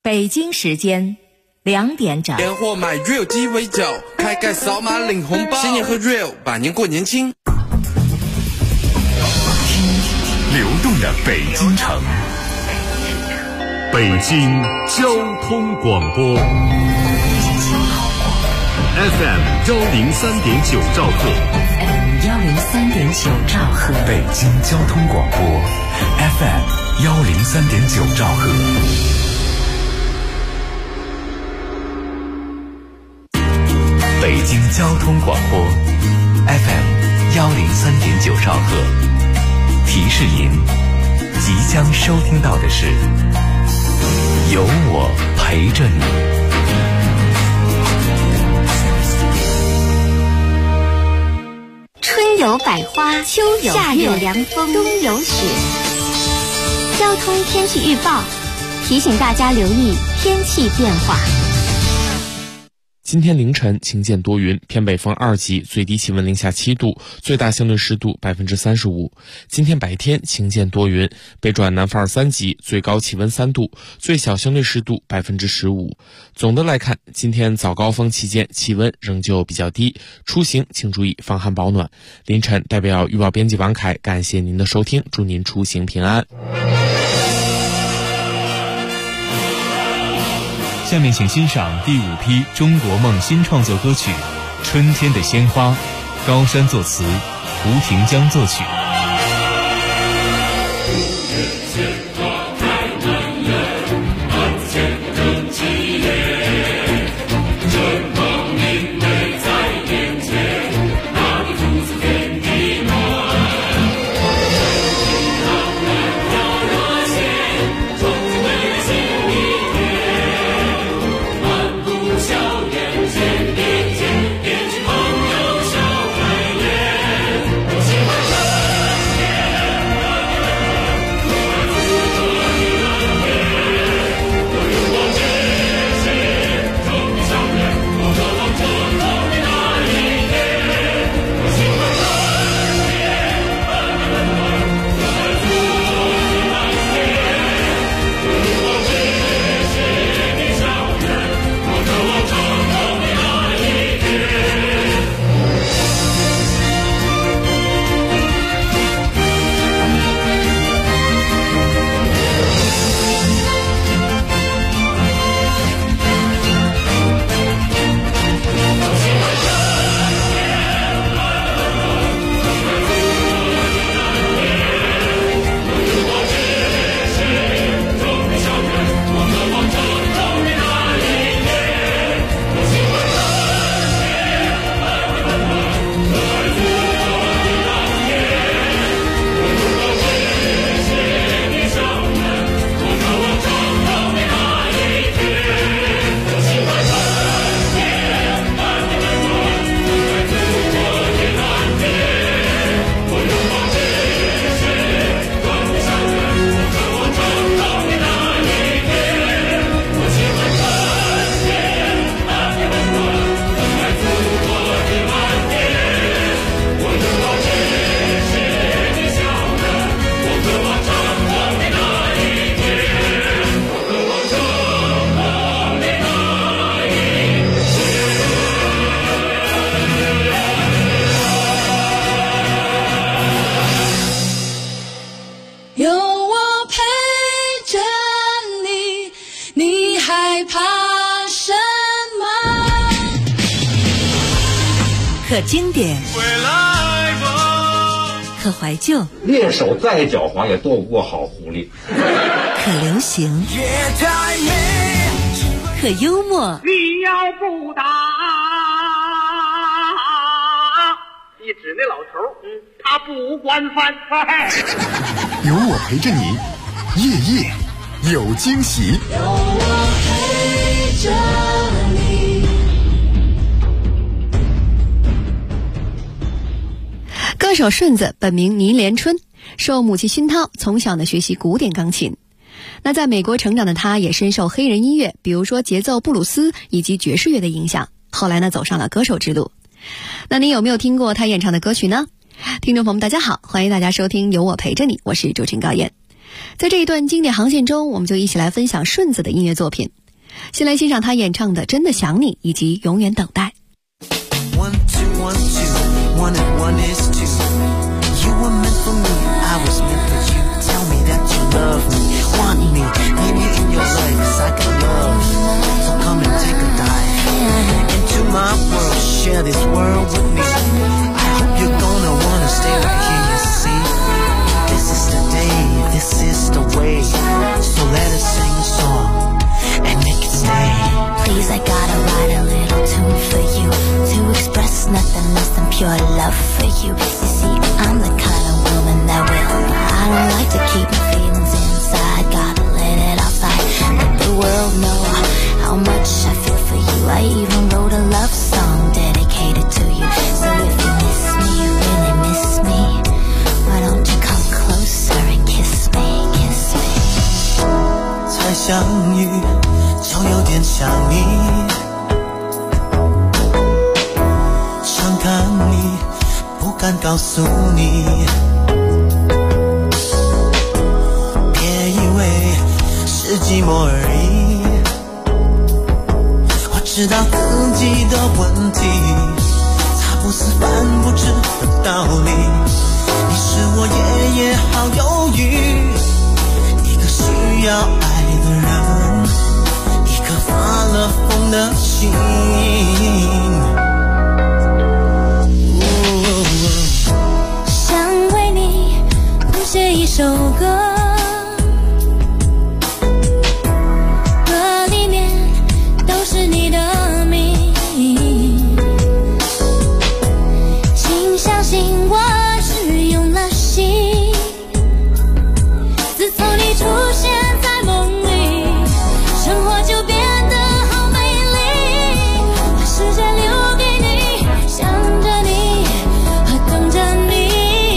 北京时间2点整。 年货买 Real 鸡尾酒，开盖扫码领红包，新年喝 Real， 百年过年轻。 流动的北京城，北京交通广播 FM 103.9兆赫 103.9兆赫， 北京交通广播 FM 103.9兆赫。北京交通广播 FM 103.9兆赫，提示您即将收听到的是有我陪着你。 春有百花，秋有夏有凉风，冬有雪。交通天气预报提醒大家留意天气变化。 今天凌晨晴间多云，偏北风2级，最低气温零下7度，最大相对湿度35%。今天白天晴间多云，北转南风2、3级，最高气温3度，最小相对湿度15%。总的来看，今天早高峰期间气温仍旧比较低，出行请注意防寒保暖。凌晨代表预报编辑王凯感谢您的收听，祝您出行平安。 下面请欣赏第5批中国梦新创作歌曲《春天的鲜花》，高山作词，胡廷江作曲。 可经典，可怀旧， 猎手再狡猾也躲不过好狐狸。 可流行，可幽默。 你要不打，一指那老头，他不管饭。 有我陪着你，夜夜有惊喜。 有我陪着你。 歌手顺子本名倪连春，受母亲熏陶，从小呢学习古典钢琴。那在美国成长的他，也深受黑人音乐，比如说节奏布鲁斯以及爵士乐的影响。后来呢，走上了歌手之路。那你有没有听过他演唱的歌曲呢？听众朋友们，大家好，欢迎大家收听《有我陪着你》，我是主持人高燕。在这一段经典航线中，我们就一起来分享顺子的音乐作品。 先来欣赏他演唱的《真的想你》以及《永远等待》。 1, 2, 1, 2, 1 and 1 is 2. You were meant for me, I was meant for you. Tell me that you love me, want me, need me in your life, 'cause I got love. So come and take a dive into my world, share this world with me. I hope you're gonna wanna stay right here, you see. This is the day, this is the way. So let us sing a song and make it stay. Please, I gotta write a little tune for you to express nothing less than pure love for you. You see, I'm the kind of woman that I don't like to keep my feelings inside. Gotta let it outside, let the world know how much I feel for you. I even wrote a love song dedicated to you. So if you miss me, you really miss me, why don't you come closer and kiss me, kiss me. 才相遇就有点想你，想看你不敢告诉你，别以为是寂寞而已，我知道自己的问题，它不是犯不知的道理。你是我夜夜好忧郁，一个需要爱的人，一颗发了疯的心。 想为你谱写一首歌，歌里面都是你的名，请相信我是用了心。自从你出现在梦里，生活就变得好美丽，把时间留给你，想着你和等着你。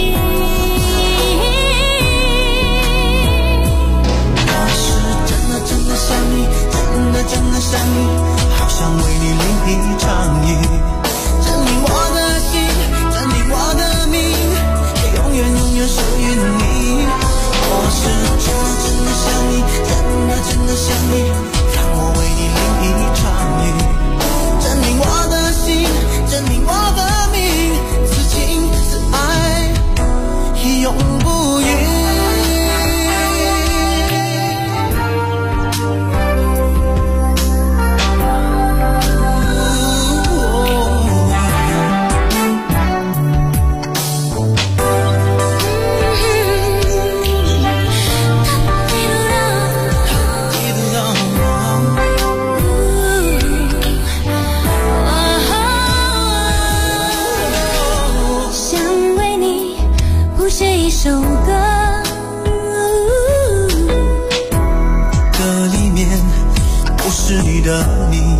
我是真的真的想你，真的真的想你，好想为你淋一场雨，证明我的心，证明我的命，永远永远属于你。我是真的真的想你，真的真的想你，让我为你淋一场雨，证明我的心，证明我的命，此情此爱永不渝。 想为你谱写一首歌， 歌里面不是你的你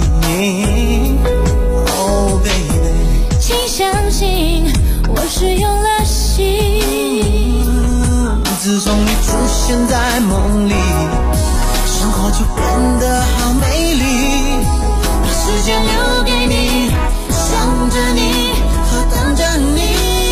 ，Oh baby， 请相信我是用了心。 自从你出现在梦里，生活就变得好美丽，把时间留给你，想着你和等着你。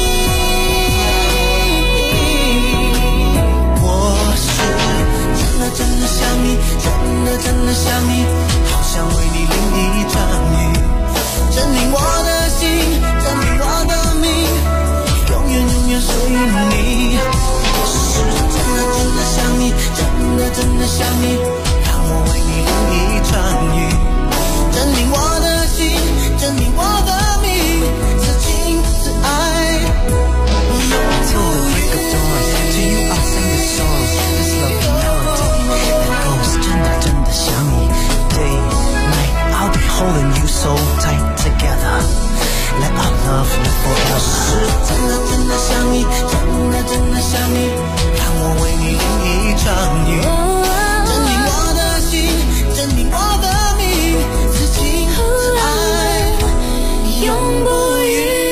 我是真的真的想你，真的真的想你，好想为你淋一场雨，证明我的心，证明我的命，永远永远属于你。我是真的真的想你，真的真的想你，让我为你淋一场雨，证明我的心，证明我的命，此情此爱永不渝。To you I'll sing this song, this lovely melody that goes 真的真的想你 day night I'll be holding you so tight together, let our love live forever。 是真的真的想你，真的真的想你，让我为你淋一场雨，证明我的心，证明我的命，此情此爱永不渝。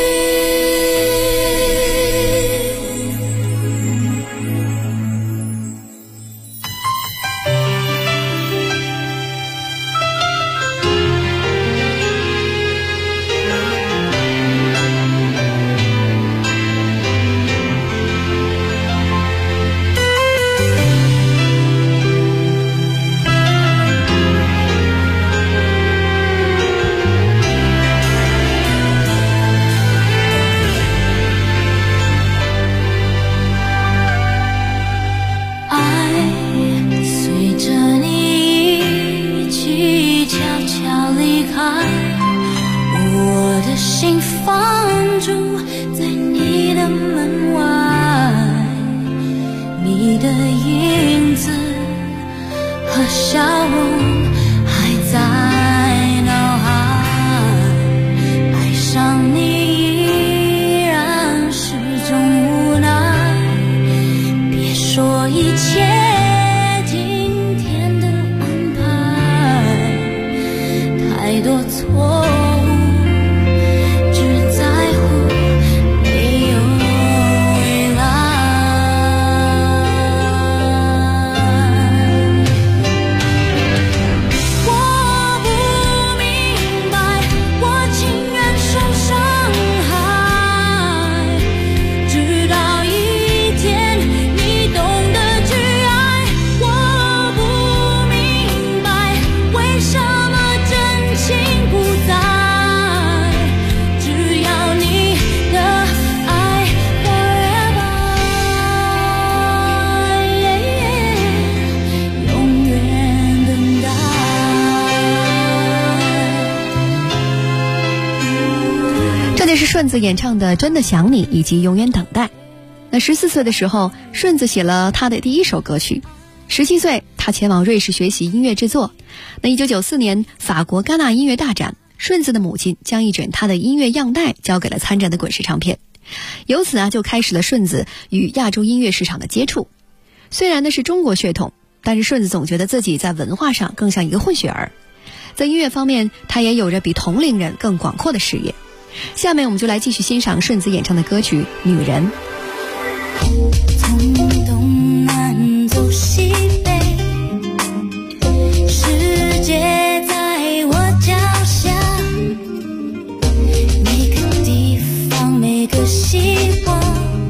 心放逐在你的门外，你的影子和笑容还在脑海，爱上你依然是种无奈，别说一切今天的安排，太多错误只在乎没有未来。我不明白，我情愿受伤害，直到一天你懂得去爱。我不明白，为什么真情不在，只要你的爱 forever， 永远等待。 这就是顺子演唱的《真的想你》以及《永远等待》。那14岁的时候，顺子写了他的第一首歌曲。17岁，他前往瑞士学习音乐制作。那1994年，法国戛纳音乐大展，顺子的母亲将一卷他的音乐样带交给了参展的滚石唱片。由此就开始了顺子与亚洲音乐市场的接触。虽然是中国血统，但是顺子总觉得自己在文化上更像一个混血儿。在音乐方面，他也有着比同龄人更广阔的视野。下面我们就来继续欣赏顺子演唱的歌曲《女人》。 从东南走西北，世界在我脚下，每个地方每个希望，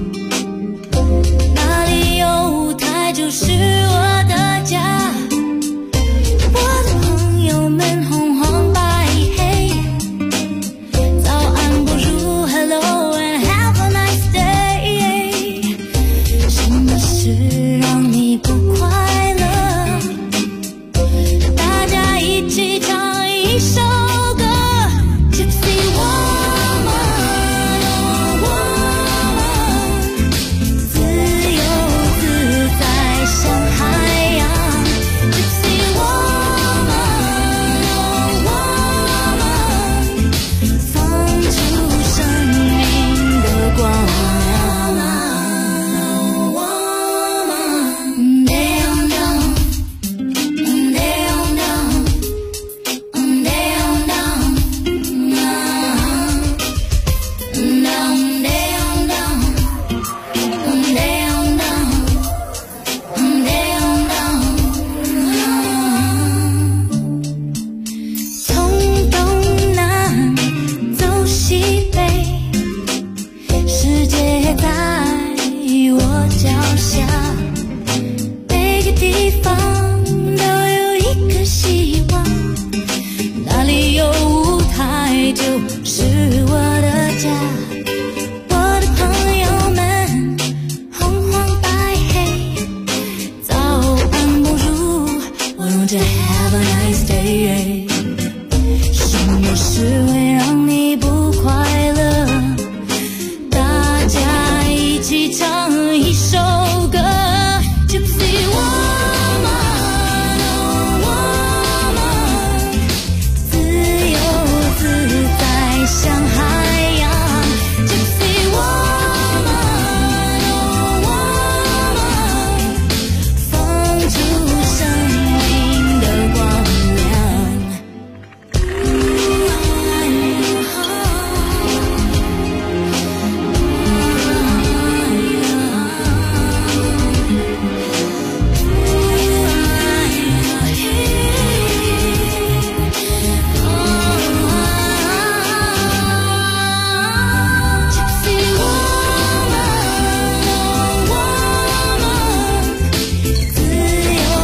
哪里有台就是我的家。我的朋友们红黄白黑，早安不如 Hello and have a nice day。 什么事让你不快乐？大家一起唱一首歌。 Gypsy woman, oh woman， 自由自在像海洋。 Gypsy woman, oh woman， 放出生命的光亮。Oh woman， down down， down down， down down， down down down。 从东南走西北，世界在我脚下，每个地方都有一个希望，哪里有舞台就是我的家。我的朋友们红黄白黑，早安不如 Won't you have a nice day。 什么事会让你不快乐？大家一起唱一首歌。 Gypsy woman, oh woman， 自由自在像海洋。 Gypsy woman, oh woman， 放出生命的光亮。Gypsy woman, oh woman， 自由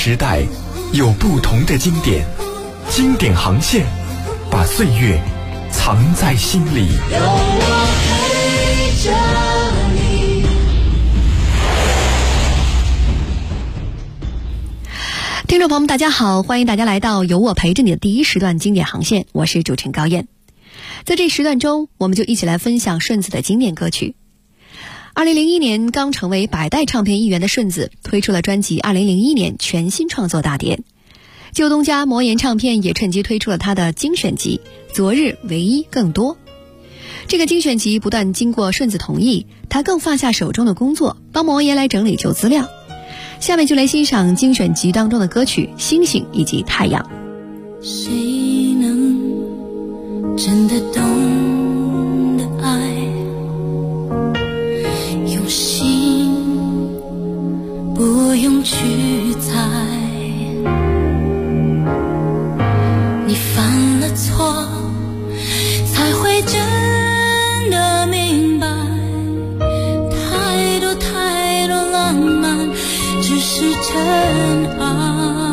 时代有不同的经典，经典航线把岁月藏在心里。 有我陪着你。 听众朋友们大家好，欢迎大家来到有我陪着你的第一时段经典航线，我是主持人高燕。在这时段中，我们就一起来分享顺子的经典歌曲。2001年刚成为百代唱片一员的顺子推出了专辑2001年全新创作大碟，旧东家魔岩唱片也趁机推出了他的精选集昨日唯一更多。这个精选集不但经过顺子同意，他更放下手中的工作帮魔岩来整理旧资料。下面就来欣赏精选集当中的歌曲星星以及太阳。 谁能真的懂得爱，用心不用去猜，你犯了错才会真的明白，太多太多浪漫只是真爱，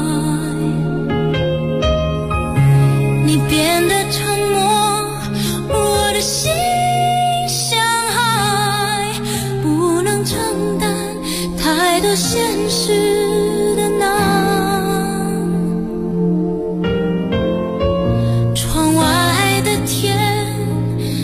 你变得沉默，我的心像海，不能承担太多现实的难。窗外的天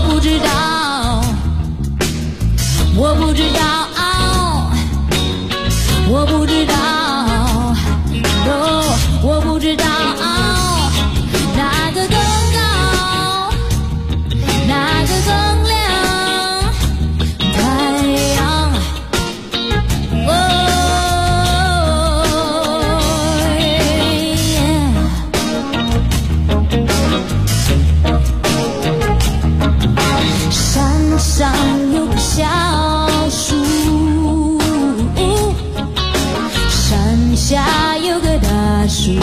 不知道，我不知道，我不知道，我不知道哪个更高，哪个更亮，太阳。山上有个小树，山下有个大树，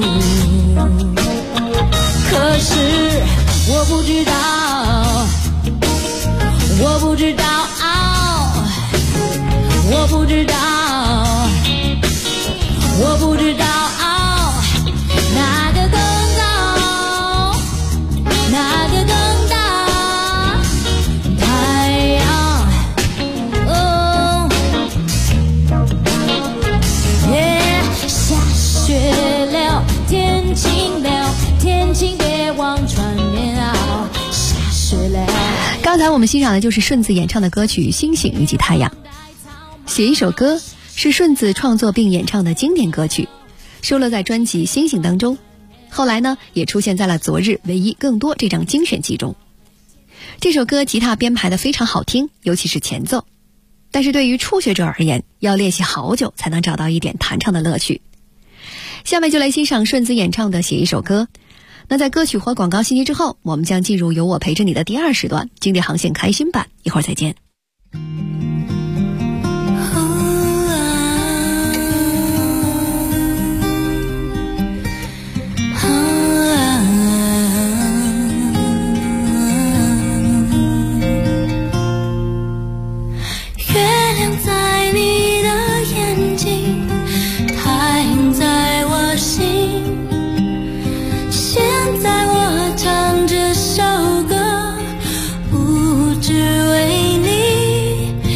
可是我不知道，我不知道，我不知道，我不知道哪个更高，哪个更大，太阳。下雪了，天晴了，天晴别忘穿棉袄。下雪了。 刚才我们欣赏的就是顺子演唱的歌曲《星星以及太阳》。写一首歌是顺子创作并演唱的经典歌曲，收录在专辑《星星》当中。后来呢，也出现在了《昨日唯一更多》这张精选集中。这首歌吉他编排的非常好听，尤其是前奏。但是对于初学者而言，要练习好久才能找到一点弹唱的乐趣。下面就来欣赏顺子演唱的《写一首歌》。那在歌曲和广告信息之后，我们将进入由我陪着你的第2时段经典航线开心版，一会儿再见。 唱这首歌，不只为你。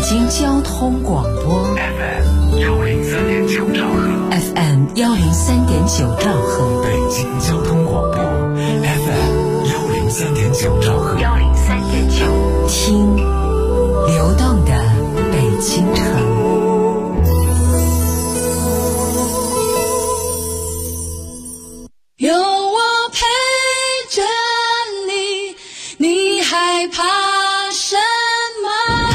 京交通广播 FM 103.9兆赫 FM 103.9兆赫， 北京交通广播 FM 103.9兆赫 103.9， 听流动的北京城。 有我陪着你，你害怕什么？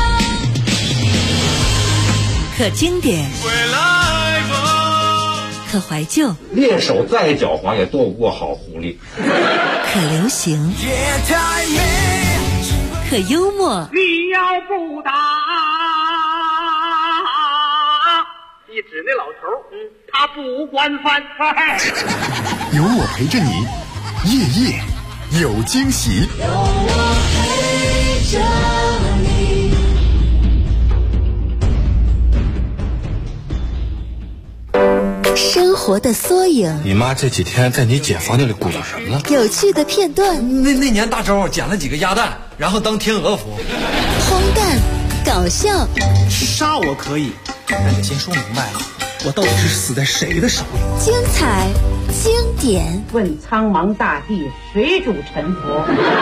可经典，可怀旧， 猎手再狡猾也躲不过好狐狸。 可流行，可幽默。 你要不打，你指那老头，他不管饭。 有我陪着你，夜夜有惊喜。 有我陪着你。 生活的缩影， 你妈这几天在你姐房间里鼓捣什么了？ 有趣的片段。 那年大周捡了几个鸭蛋，然后当天鹅服。 荒诞，搞笑。 杀我可以，但得先说明白了，我到底是死在谁的手里？ 精彩，经典。 问苍茫大地，谁主沉浮？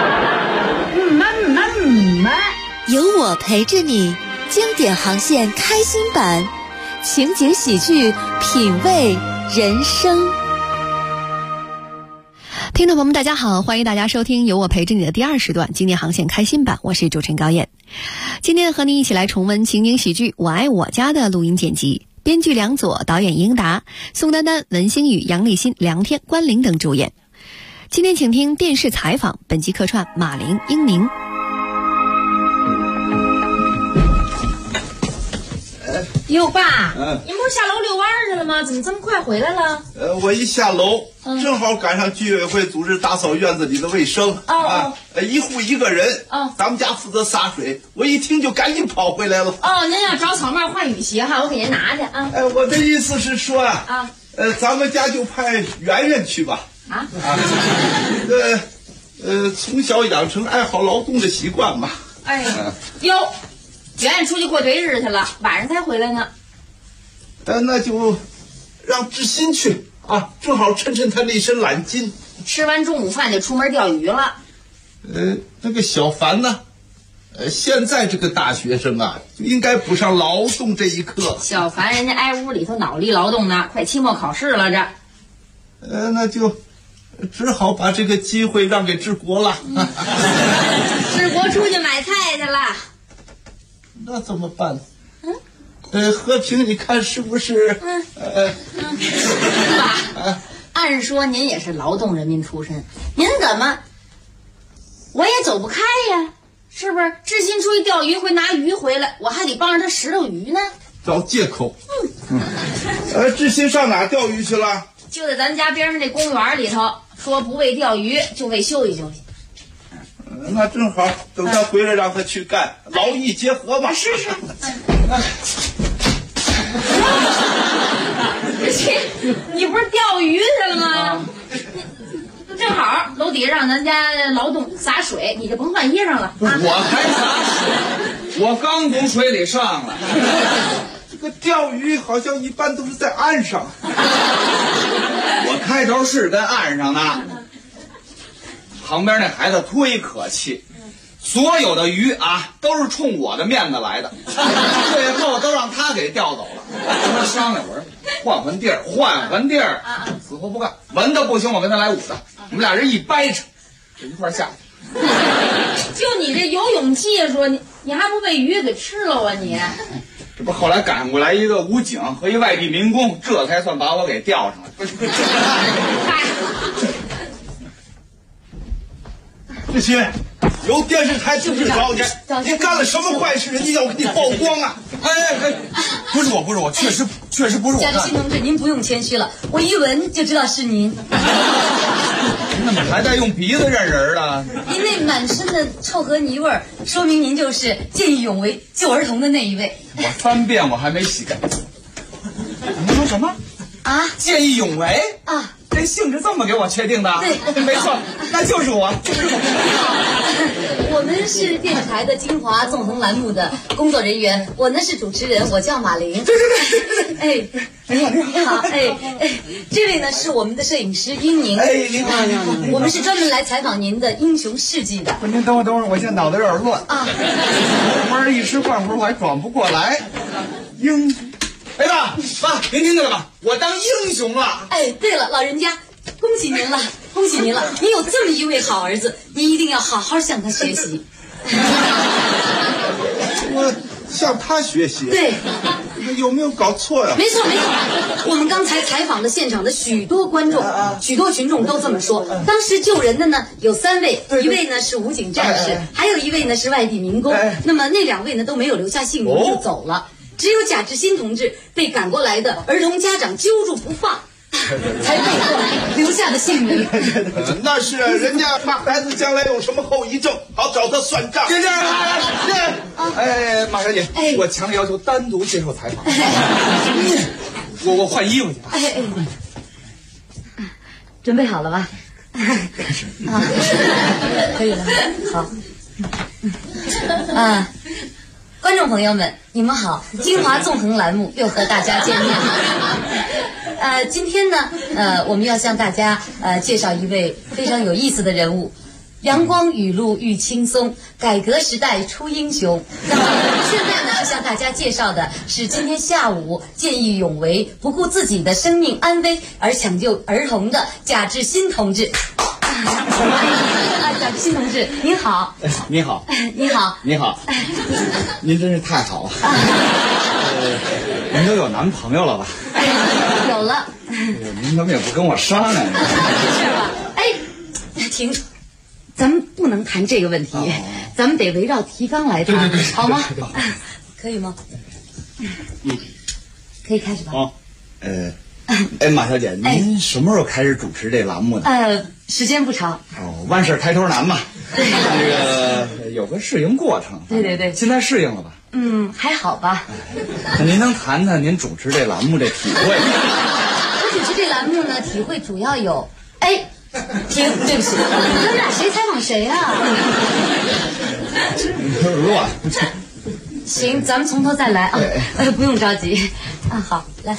有我陪着你，经典航线开心版。情景喜剧，品味人生。 听众朋友们，大家好，欢迎大家收听由我陪着你的第2时段经典航线开心版，我是主持人高燕。今天和您一起来重温情景喜剧《我爱我家》的录音剪辑，编剧梁左，导演英达，宋丹丹、文星宇、杨立新、梁天、关凌等主演。今天请听电视采访，本集客串马林、英明。 哟，爸，你不是下楼遛弯去了吗？怎么这么快回来了？ 我一下楼，正好赶上居委会组织打扫院子里的卫生。一户一个人。咱们家负责洒水，我一听就赶紧跑回来了。 您要找草帽换雨鞋哈，我给您拿去啊。 我的意思是说咱们家就派圆圆去吧。从小养成爱好劳动的习惯吧。 哟。圆圆出去过对日去了，晚上才回来呢。 那就让志新去啊，正好趁他那身懒筋。 吃完中午饭就出门钓鱼了。 那个小凡呢？现在这个大学生啊，就应该补上劳动这一课。 小凡人家挨屋里头脑力劳动呢，快期末考试了这。 那就只好把这个机会让给志国了。 志国出去买菜去了。 那怎么办？和平，你看是不是？ 爸，按说您也是劳动人民出身，您怎么我也走不开呀？是不是？志新出去钓鱼会拿鱼回来，我还得帮着他拾掇鱼呢。 找借口。志新上哪钓鱼去了？ 就在咱们家边上这公园里头，说不为钓鱼，就为休息休息。 那正好，等他回来让他去干，劳逸结合吧。 是。你不是钓鱼去了吗？正好楼底下让咱家劳动洒水，你就甭换衣裳了。 我还洒水，我刚从水里上来。 这个钓鱼好像一般都是在岸上。 我开头是跟岸上呢。旁边那孩子忒可气，所有的鱼都是冲我的面子来的，最后都让他给钓走了。我跟他商量，我说换地儿，死活不干。文的不行，我跟他来武的，我们俩人一掰扯，就一块下去。 就你这游泳技术，你还不被鱼给吃了啊你？ 这不后来赶过来一个武警和一外地民工，这才算把我给钓上了。 志新，由电视台通知找你，你干了什么坏事？人家要给你曝光啊！ 不是我，确实不是我干的。 志新同志，您不用谦虚了，我一闻就知道是您。 您怎么还在用鼻子认人呢？ 您那满身的臭河泥味儿，说明您就是见义勇为救儿童的那一位。 我3遍我还没洗干净。你说什么？ 啊？ 见义勇为？ 这姓是这么给我确定的？ 对， 没错，那就是我。 我们是电视台的金华纵横栏目的工作人员，我呢是主持人，我叫马玲。 对。 你好，这位呢是我们的摄影师英宁。 您好。 我们是专门来采访您的英雄事迹的。 您等会儿，我现在脑袋有点乱啊。玩一时半会儿我还转不过来。英雄，爸，您听见了吧？我当英雄了。 对了，老人家，恭喜您了，恭喜您了！您有这么一位好儿子，您一定要好好向他学习。 我向他学习？ 对。 有没有搞错呀？ 没错。我们刚才采访的现场的许多观众、许多群众都这么说。当时救人的呢有3位，一位呢是武警战士，还有一位呢是外地民工。那么那2位呢都没有留下姓名就走了，只有贾志新同志被赶过来的儿童家长揪住不放，才被迫留下的姓名。 那是人家怕孩子将来有什么后遗症，好找他算账。 这马小姐，我强烈要求单独接受采访。我换衣服去。 准备好了吧？可以了。好。观众朋友们，你们好！金华纵横栏目又和大家见面了。今天呢，我们要向大家介绍一位非常有意思的人物。阳光雨露遇青松，改革时代出英雄。那么现在呢，要向大家介绍的是今天下午见义勇为、不顾自己的生命安危而抢救儿童的贾志新同志。贾志新同志，您好。 你好。 你好。 你好。您真是太好了。您都有男朋友了吧？ 有了。 您怎么也不跟我商量？ 是吧？停。咱们不能谈这个问题，咱们得围绕提纲来谈，好吗？可以吗？可以开始吧。 马小姐，您什么时候开始主持这栏目的？ 时间不长。 万事开头难嘛。这个有个适应过程。 对。 现在适应了吧？ 还好吧。 那您能谈谈您主持这栏目这体会？ 我主持这栏目呢，体会主要有，停，对不起，咱俩谁采访谁啊？ 乱。 行，咱们从头再来啊。不用着急。好，来。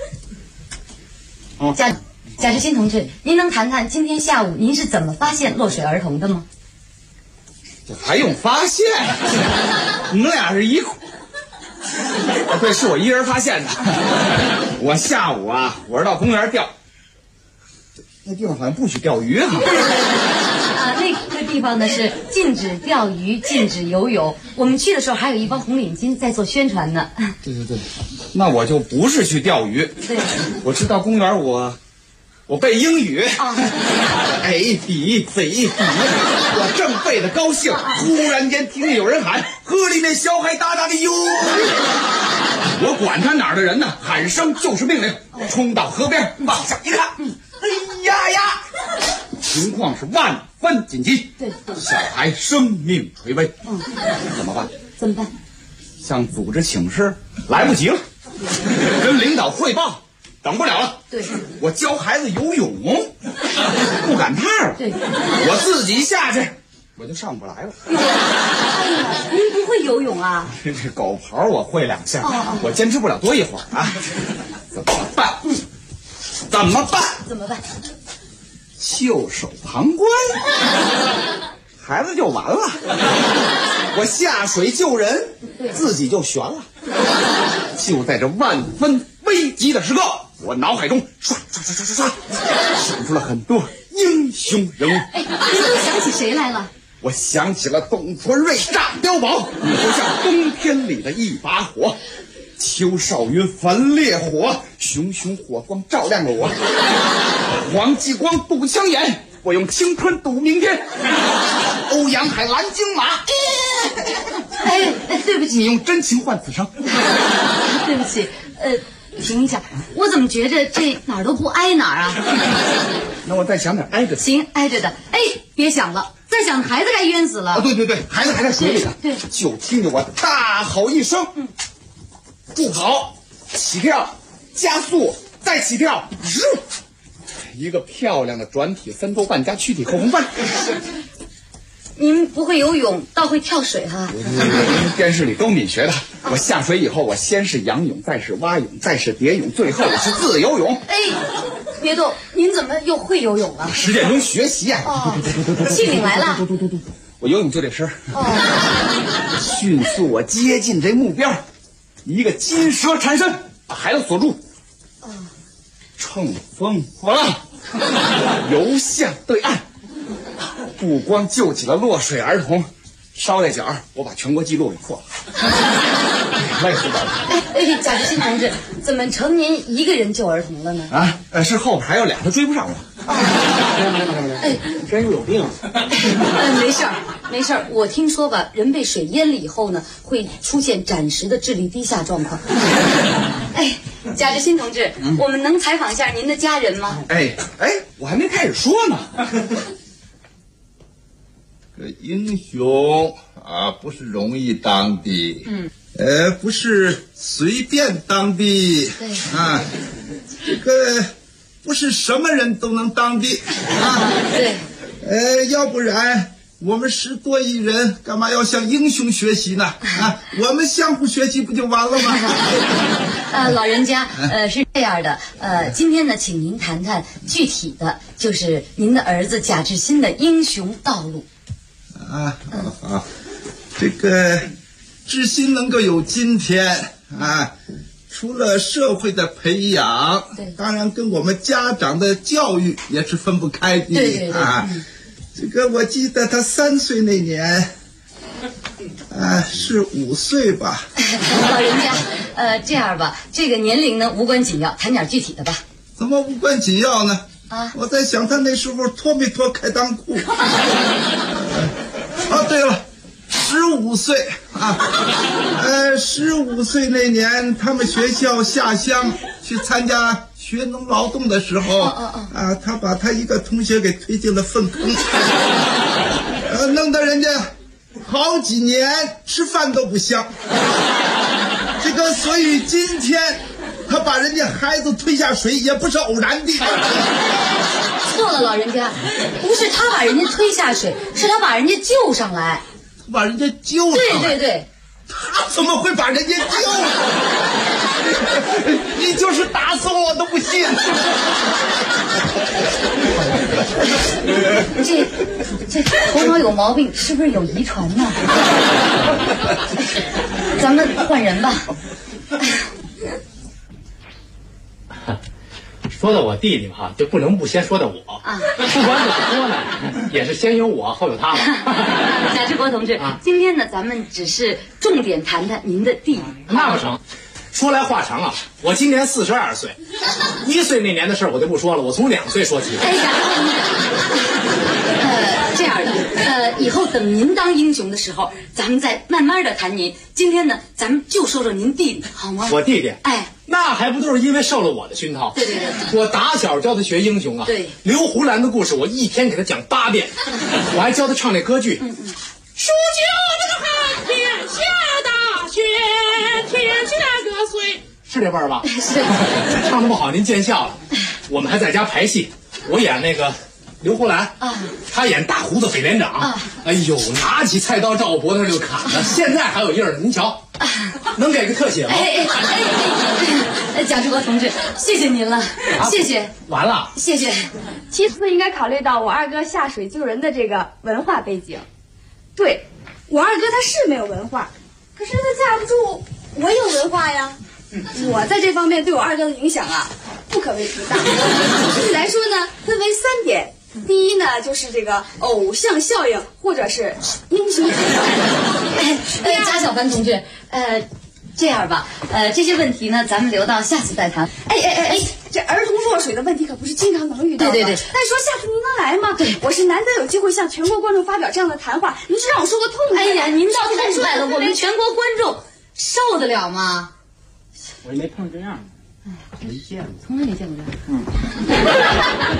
贾志新同志，您能谈谈今天下午您是怎么发现落水儿童的吗？ 这还用发现？你们俩是一块。对，是我一人发现的。我下午我是到公园钓。那地方好像不许钓鱼哈。 那个地方呢是禁止钓鱼、禁止游泳。我们去的时候还有一帮红领巾在做宣传呢。 对，那我就不是去钓鱼。 对， 我是到公园我背英语。A B C D， 我正背得高兴，忽然间听见有人喊：“河里面小海大大的哟！”我管他哪儿的人呢，喊声就是命令，冲到河边，往下一看，哎呀！情况是万分紧急， 对， 小孩生命垂危。怎么办？向组织请示，来不及了。跟领导汇报，等不了了。 对， 我教孩子游泳，不赶趟了。 对， 我自己下去，我就上不来了。 您不会游泳啊？ 这狗刨我会2下，我坚持不了多一会儿啊。怎么办？怎么办？袖手旁观，孩子就完了。我下水救人，自己就悬了。就在这万分危急的时刻，我脑海中刷闪出了很多英雄人物。 您都想起谁来了？ 我想起了董存瑞炸碉堡，你就像冬天里的一把火。邱少云焚烈火，熊熊火光照亮了我。黄继光堵枪眼，我用青春堵明天。欧阳海拦京马， 对不起， 你用真情换此生。 对不起，停一下，我怎么觉着这哪儿都不挨哪儿啊？ 那我再想点挨着的。 行，挨着的。别想了，再想孩子该冤死了。 对，孩子还在水里呢。 对， 就听见我大吼一声，不跑，起跳，加速，再起跳， 一个漂亮的转体3周半加躯体后空翻。 您不会游泳，倒会跳水哈？ 电视里都敏学的。我下水以后，我先是仰泳，再是蛙泳，再是蝶泳，最后我是自由泳。 哎，别动，您怎么又会游泳了？ 实践中学习啊！ 庆龄来了。 我游泳就这身。迅速我接近这目标，一个金蛇缠身，把孩子锁住。乘风破浪，游向对岸。不光救起了落水儿童，捎带脚我把全国纪录给破了。累死我了！ 贾志新同志，怎么成您一个人救儿童了呢？ 是后边还有俩，他追不上我。 真有病！ 没事儿。我听说吧，人被水淹了以后呢，会出现暂时的智力低下状况。贾志新同志，我们能采访一下您的家人吗？ 我还没开始说呢。 这英雄啊，不是容易当的，不是随便当的， 对啊，这个不是什么人都能当的啊， 对， 要不然我们10多亿人干嘛要向英雄学习呢？啊，我们相互学习不就完了吗？ 老人家，是这样的，今天呢，请您谈谈具体的，就是您的儿子贾志新的英雄道路。 这个志新能够有今天啊，除了社会的培养，当然跟我们家长的教育也是分不开的。 对啊。这个我记得他3岁那年，是5岁吧。 老人家，这样吧，这个年龄呢无关紧要，谈点具体的吧。 怎么无关紧要呢？我在想他那时候脱没脱开裆裤。对了，15岁啊，15岁那年他们学校下乡去参加学农劳动的时候，他把他一个同学给推进了粪坑，弄得人家好几年吃饭都不香。这个所以今天他把人家孩子推下水也不是偶然的。 错了，老人家，不是他把人家推下水，是他把人家救上来。 把人家救上来？ 对， 他怎么会把人家救上来？你就是打死我都不信。 这头脑有毛病，是不是有遗传呢？咱们换人吧。 说到我弟弟哈，就不能不先说到我啊。不管怎么说呢，也是先有我后有他嘛。 贾志国同志，今天呢，咱们只是重点谈谈您的弟弟。 那不成，说来话长啊。我今年42岁，1岁那年的事我就不说了，我从2岁说起。 贾志国同志，这样的，以后等您当英雄的时候，咱们再慢慢的谈您。今天呢，咱们就说说您弟弟，好吗？ 我弟弟，那还不都是因为受了我的熏陶？ 对， 我打小教他学英雄啊。 对， 刘胡兰的故事我一天给他讲8遍，我还教他唱那歌剧。 数九那个寒天下大雪，天下各岁。 是这味儿吧？ 是。 唱得不好您见笑了。我们还在家排戏，我演那个刘胡兰他演大胡子匪连长哎呦，拿起菜刀照我脖子上就砍了，现在还有印儿呢，您瞧。能给个特写吗？ 贾志国同志，谢谢您了，谢谢。 完了， 谢谢。 其次应该考虑到我二哥下水救人的这个文化背景。对，我二哥他是没有文化，可是他架不住我有文化呀。我在这方面对我二哥的影响不可谓不大。具体来说呢，分为3点。第一呢，就是这个偶像效应，或者是英雄。 贾小凡同志，这样吧，这些问题呢，咱们留到下次再谈。 这儿童落水的问题可不是经常能遇到的。 对。 但说下次您能来吗？对，我是难得有机会向全国观众发表这样的谈话，您是让我说个痛快。 您倒痛快了，我们全国观众受得了吗？ 我也没碰这样的，没见过， 从来没见过这样。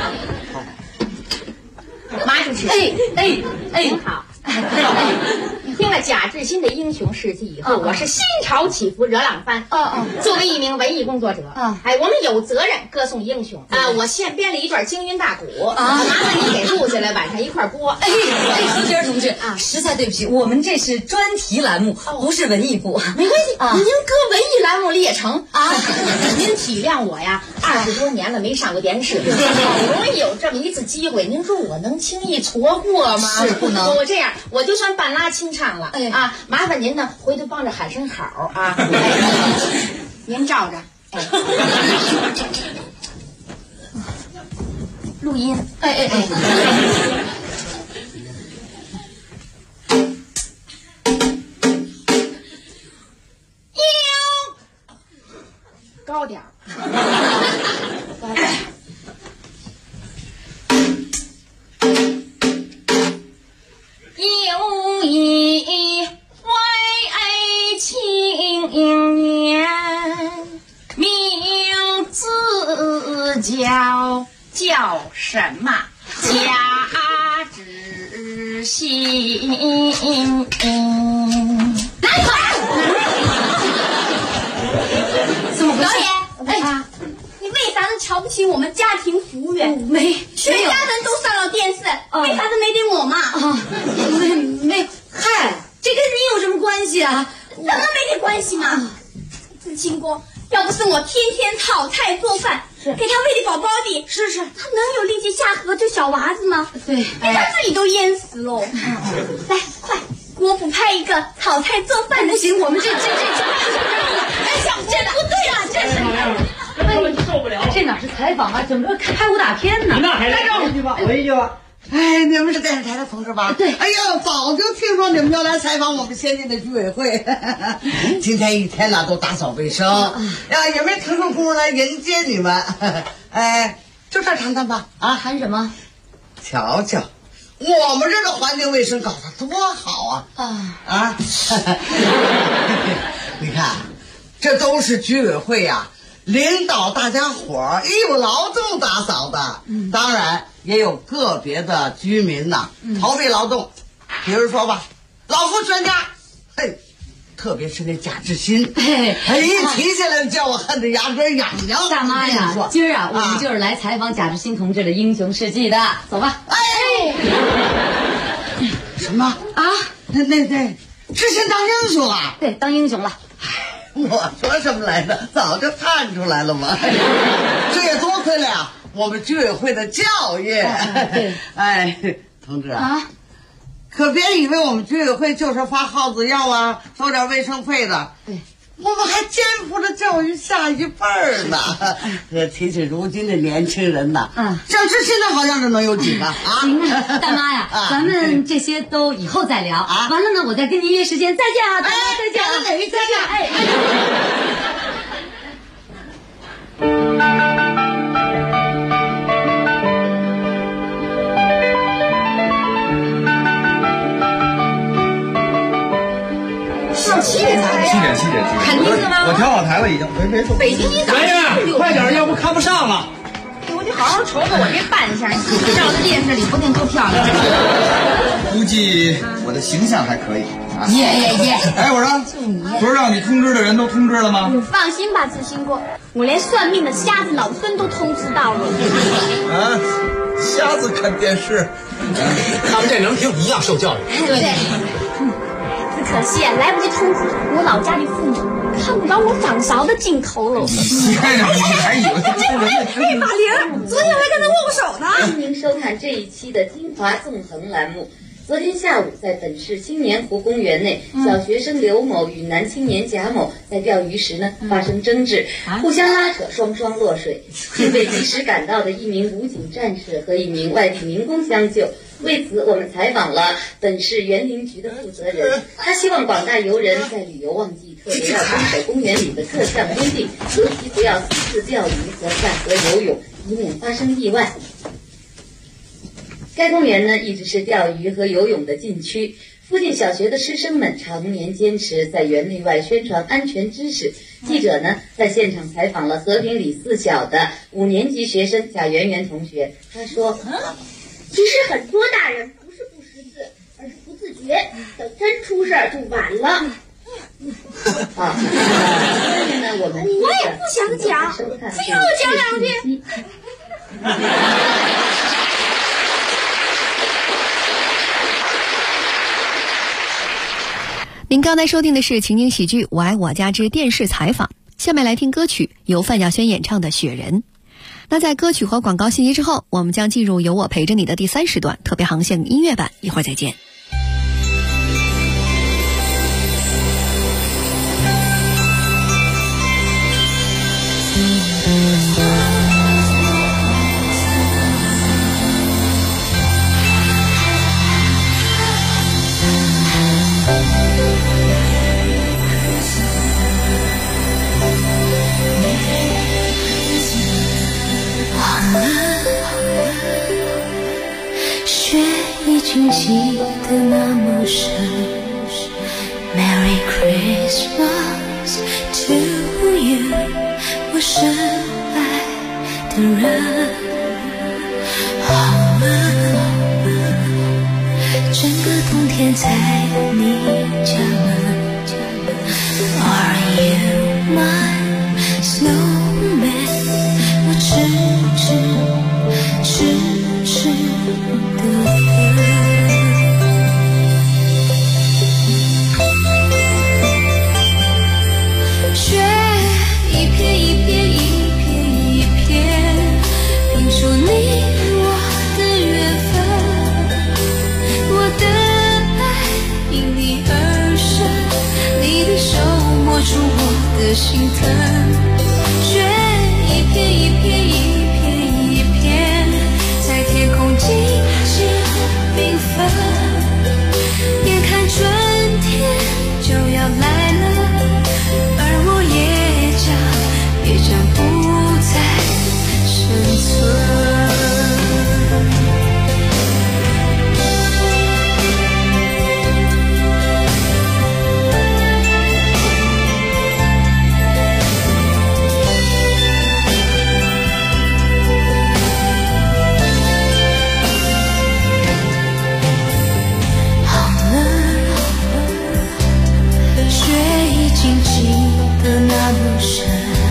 马主席， 你好。 你听了贾志新的英雄事迹以后，我是心潮起伏，惹浪翻。作为一名文艺工作者，我们有责任歌颂英雄啊！我现编了一段京韵大鼓麻烦你给录下来，晚上一块播。 同志啊，实在对不起，我们这是专题栏目，不是文艺部。 没关系啊，您搁文艺栏目里也成啊。您体谅我呀，20多年了没上过电视，好不容易有这么一次机会，您说我能轻易错过吗？ 是不能。 我这样，我就算半拉清唱了啊！麻烦您呢，回头帮着喊声好啊！您照着，录音，高点儿。有一位青年，名字叫什么？贾志新。 怎么回事？导演，你为啥子瞧不起我们家庭服务员？ 没全家人都上了电视，为啥子没给我嘛？ 没，嗨，这跟你有什么关系啊？ 怎么没点关系嘛？志清哥，要不是我天天炒菜做饭，给他喂的饱饱的， 是， 他能有力气下河救小娃子吗？ 对， 连他自己都淹死了。来，快，给我补拍一个炒菜做饭的。 不行，我们这， 哎，这不对啊，这是。 根本就受不了。 这哪是采访啊，整个拍武打片呢？ 那还来一句吧，我一句吧。哎，你们是电视台的同志吧？ 对。 哎呀，早就听说你们要来采访我们先进的居委会，今天一天呢都打扫卫生，呀，也没腾出功夫来迎接你们。哎，就这儿谈谈吧。啊， 谈什么？ 瞧瞧，我们这个环境卫生搞得多好啊！你看，这都是居委会呀。领导大家伙儿义务劳动打扫的，当然也有个别的居民呐逃避劳动，比如说吧，老夫全家，嘿，特别是那贾志新，一提起来叫我恨得牙根痒痒。 大妈呀，今儿啊，我们就是来采访贾志新同志的英雄事迹的，走吧。 什么啊？那志新当英雄啊？ 对，当英雄了。 我说什么来着？早就看出来了嘛。这也多亏了呀，我们居委会的教育。哎，同志啊，可别以为我们居委会就是发耗子药啊，收点卫生费的。我们还肩负着教育下一辈儿呢。提起如今的年轻人呐，像这现在好像是能有几个啊？ 大妈呀，咱们这些都以后再聊啊。完了呢，我再跟您约时间，再见啊，大妈，再见， 再见。 上7点才呀 ？7点。 肯定的吗？ 我调好台了已经，没错。 北京你咋？ 来呀，快点，要不看不上了。 我得好好瞅瞅我这扮相，照在电视里不定多漂亮。 估计我的形象还可以啊。 耶！ 哎，我说，不是让你通知的人都通知了吗？ 你放心吧，志新哥，我连算命的瞎子老孙都通知到了。 啊，瞎子看电视， 他们这能听一样受教育。 对。只可惜来不及通知我老家的父母，看不着我掌勺的镜头了。 你还以为马玲，昨天我还跟他握过手呢。 欢迎收看这一期的金华纵横栏目。昨天下午，在本市青年湖公园内，小学生刘某与男青年贾某在钓鱼时呢发生争执，互相拉扯，双双落水。并被及时赶到的一名武警战士和一名外地民工相救。为此，我们采访了本市园林局的负责人，他希望广大游人在旅游旺季特别要遵守公园里的各项规定，尤其不要私自钓鱼和下河游泳，以免发生意外。该公园呢一直是钓鱼和游泳的禁区，附近小学的师生们常年坚持在园内外宣传安全知识。记者呢在现场采访了和平里4小的5年级学生贾圆圆同学，他说， 其实很多大人不是不识字，而是不自觉。 学，等真出事儿就晚了。好，下面呢，我也不想讲，非要讲两句。 您刚才收听的是情景喜剧《我爱我家之电视采访》，下面来听歌曲，由范晓萱演唱的《雪人》。那在歌曲和广告信息之后，我们将进入由我陪着你的第3时段特别航线音乐版，一会儿再见。 雪已经积得那么深 Merry Christmas to you 我深爱的人好了整个冬天在你家门 Are you my snowman 我痴痴的雪一片一片一片一片拼出你我的缘分我的爱因你而生你的手摸出我的心疼雪一片一片一片一片在天空静静缤纷眼看春天就要来了而我也将不再生存那么深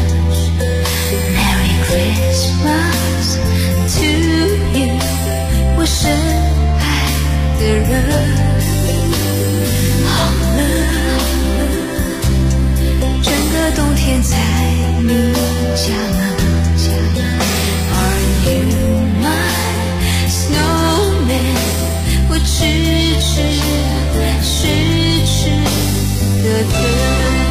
Merry Christmas to you 我深爱的人好了整个冬天在你家门 Are you my snowman 我痴痴的等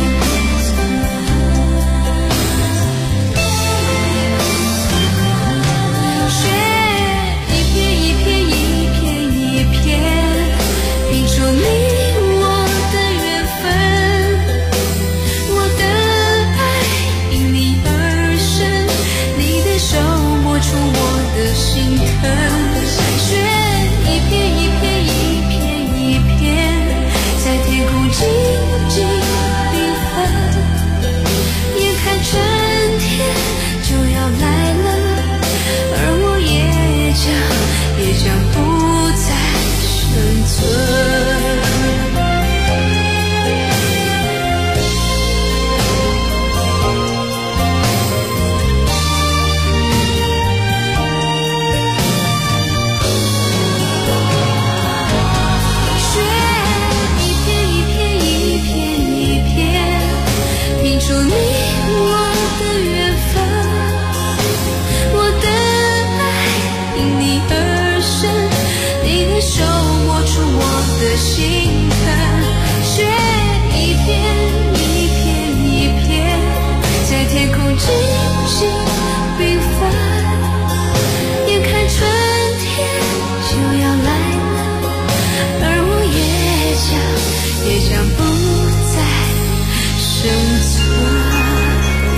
也将不再生存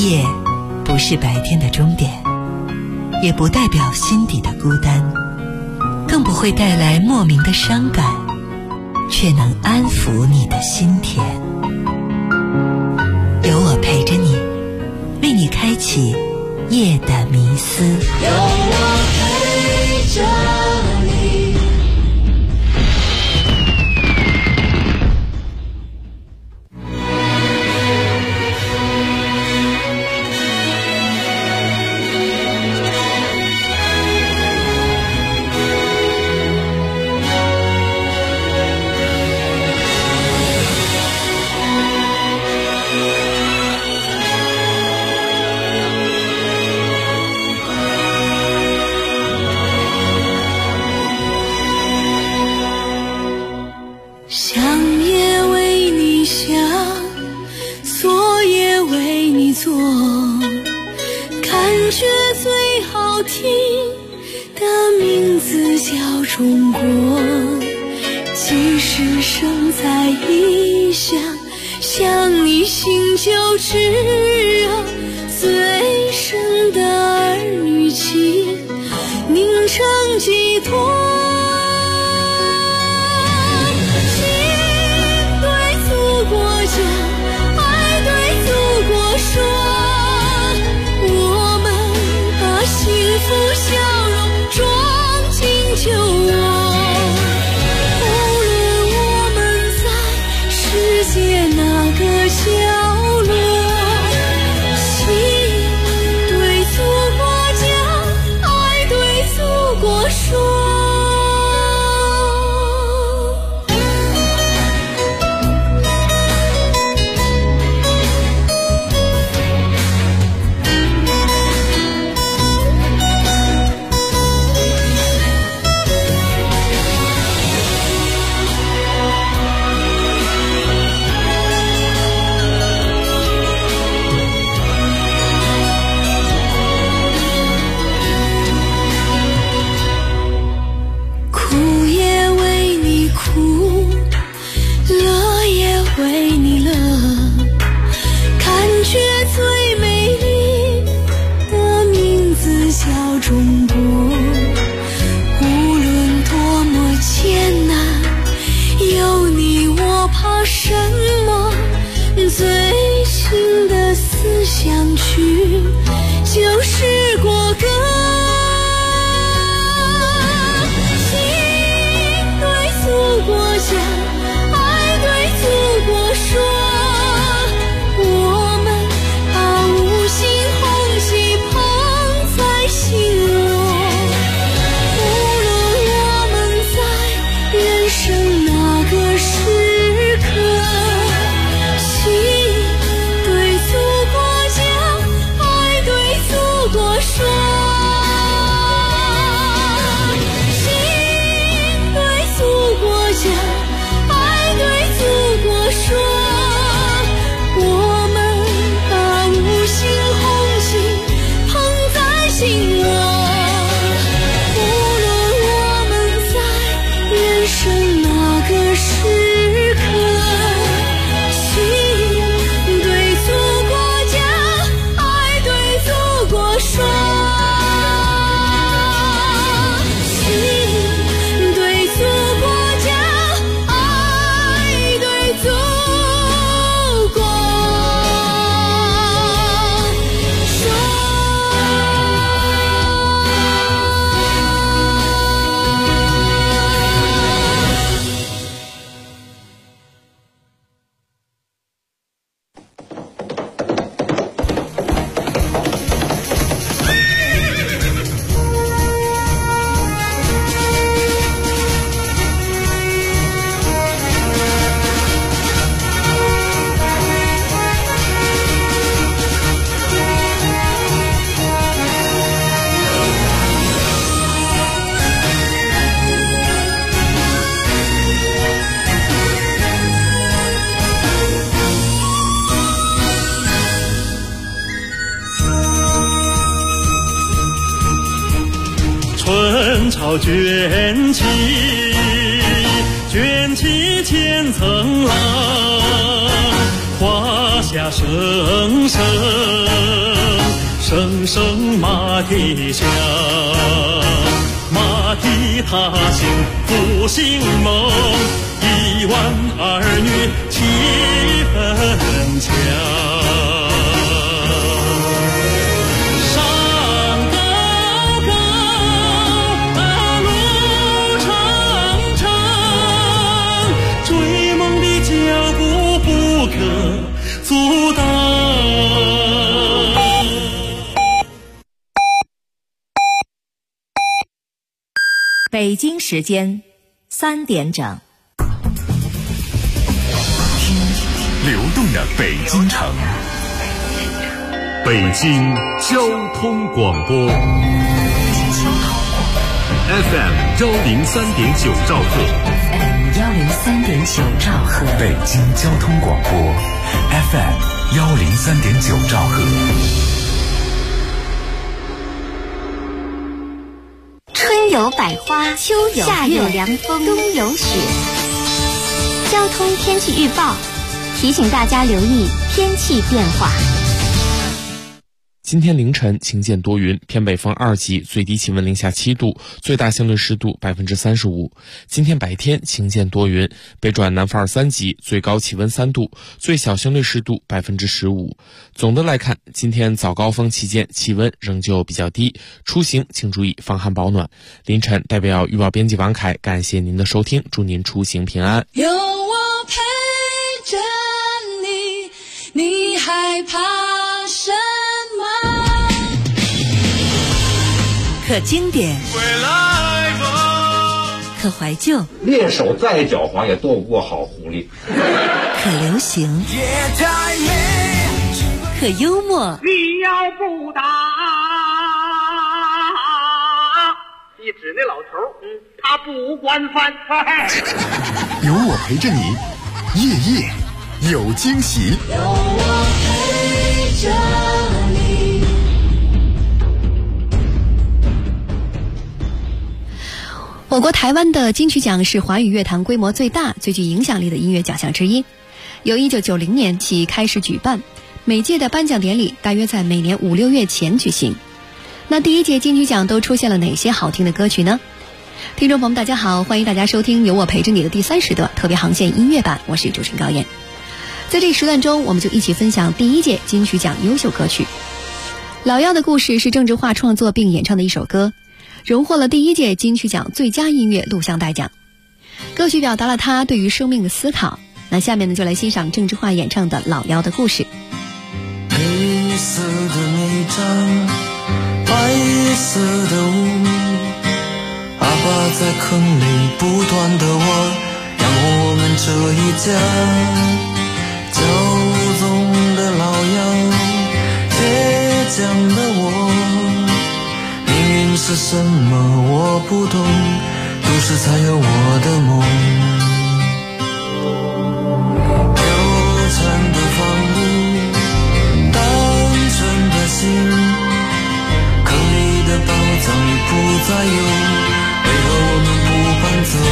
夜不是白天的终点，也不代表心底的孤单，更不会带来莫名的伤感，却能安抚你的心田。有我陪着你，为你开启夜的迷思。 有我陪着你。 中国，即使生在异乡，想你心就炙热，最深的儿女情凝成寄托。心对祖国讲，爱对祖国说，我们把幸福笑容装进酒窝。无论我们在世界哪个角落，心对祖国讲，爱对祖国说。最新的思想曲就是国歌，心对祖国讲，爱对祖国说，我们把五星红旗捧在心窝。无论我们在人生哪个时刻， 春潮卷起，卷起千层浪， 华夏声声，声声马蹄响，马蹄踏行复兴梦，1万儿女气氛强。阻挡。 北京时间3点整， 流动的北京城， 北京交通广播 FM 103.9兆赫 103.9兆赫， 北京交通广播 FM 103.9兆赫。 春有百花，秋有夏有凉风，冬有雪。交通天气预报提醒大家留意天气变化。 今天凌晨晴间多云，偏北风2级，最低气温零下7度，最大相对湿度35%。今天白天晴间多云，北转南风2、3级，最高气温3度，最小相对湿度15%。总的来看，今天早高峰期间气温仍旧比较低，出行请注意防寒保暖。凌晨代表预报编辑王凯感谢您的收听，祝您出行平安。 有我陪着你，你害怕什么？ 可经典，可怀旧， 猎手再狡猾也斗不过好狐狸。 可流行，可幽默。 你要不打，你指那老头，他不惯犯。 有我陪着你，夜夜有惊喜。 有我陪着你。 我国台湾的金曲奖是华语乐坛规模最大、最具影响力的音乐奖项之一，由1990年起开始举办，每届的颁奖典礼大约在每年5、6月前举行。那第一届金曲奖都出现了哪些好听的歌曲呢？听众朋友们大家好，欢迎大家收听由我陪着你的第3时段特别航线音乐版，我是主持人高燕。在这一时段中，我们就一起分享第一届金曲奖优秀歌曲。老幺的故事是郑智化创作并演唱的一首歌，荣获了第一届金曲奖最佳音乐录像带奖。歌曲表达了他对于生命的思考。那下面呢，就来欣赏郑智化演唱的《老幺的故事》。 黑色的内帐，白色的屋，阿爸在坑里不断地挖，养活我们这一家。骄纵的老幺，倔强的我，命运是什么我不懂，都市才有我的梦。流传的房屋，单纯的心，坑里的宝藏已不再有，为何我们不搬走？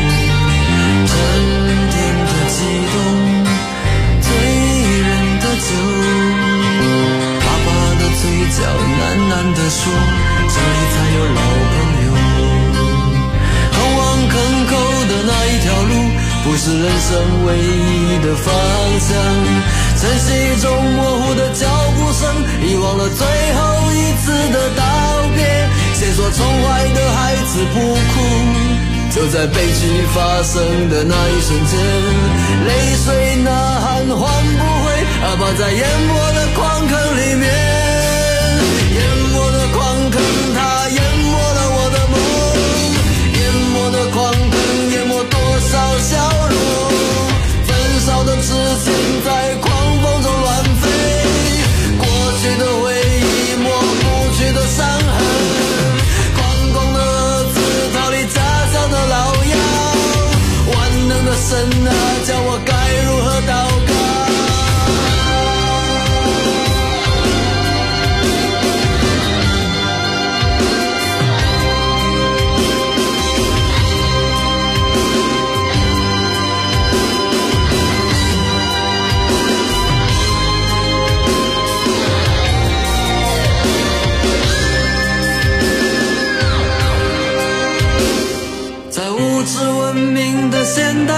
沉淀的激动，醉人的酒，爸爸的嘴角喃喃地说，这里才有老朋友。通往坑口的那一条路，不是人生唯一的方向，珍惜一种模糊的脚步声，遗忘了最后一次的道别。谁说宠坏的孩子不哭，就在悲剧发生的那一瞬间，泪水呐喊换不回，阿爸在淹没的矿坑里面，淹没的矿坑，它淹没了我的梦，淹没的矿坑，淹没多少笑容，焚烧的痴情在狂风中乱飞，过去的回忆，抹不去的伤痕，矿工的儿子逃离家乡的老幺，万能的神啊，叫我该如何祷告？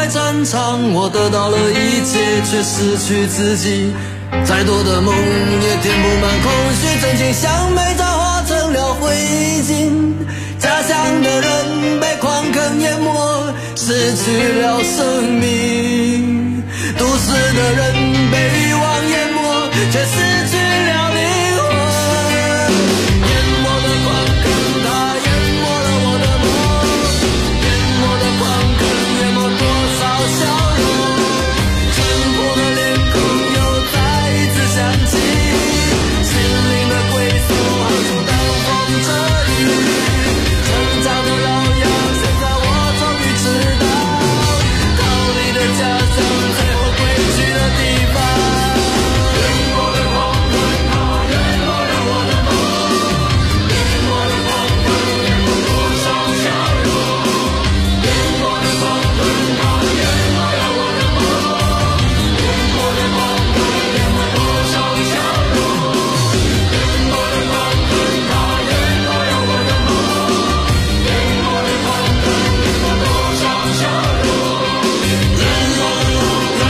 在战场，我得到了一切，却失去自己。再多的梦也填不满空虚，真情像煤渣化成了灰烬。家乡的人被矿坑淹没，失去了生命。都市的人被欲望淹没，却失去了灵魂。淹没的矿坑，它淹没了我的梦。淹没的矿坑，淹没多少笑容。沉默的脸孔又再一次响起，心灵的归宿好像当风遮雨。成长的羔羊，现在我终于知道，逃离的家乡，最后归去的地方。淹没的黄昏，它淹没了我的梦。淹没的黄昏，淹没多少笑容。淹没的黄昏，它淹没了我的梦。淹没的黄昏，淹没多少笑容。淹没的黄昏，它淹没了我的梦。淹没的黄昏，淹没多少笑容。淹没了我的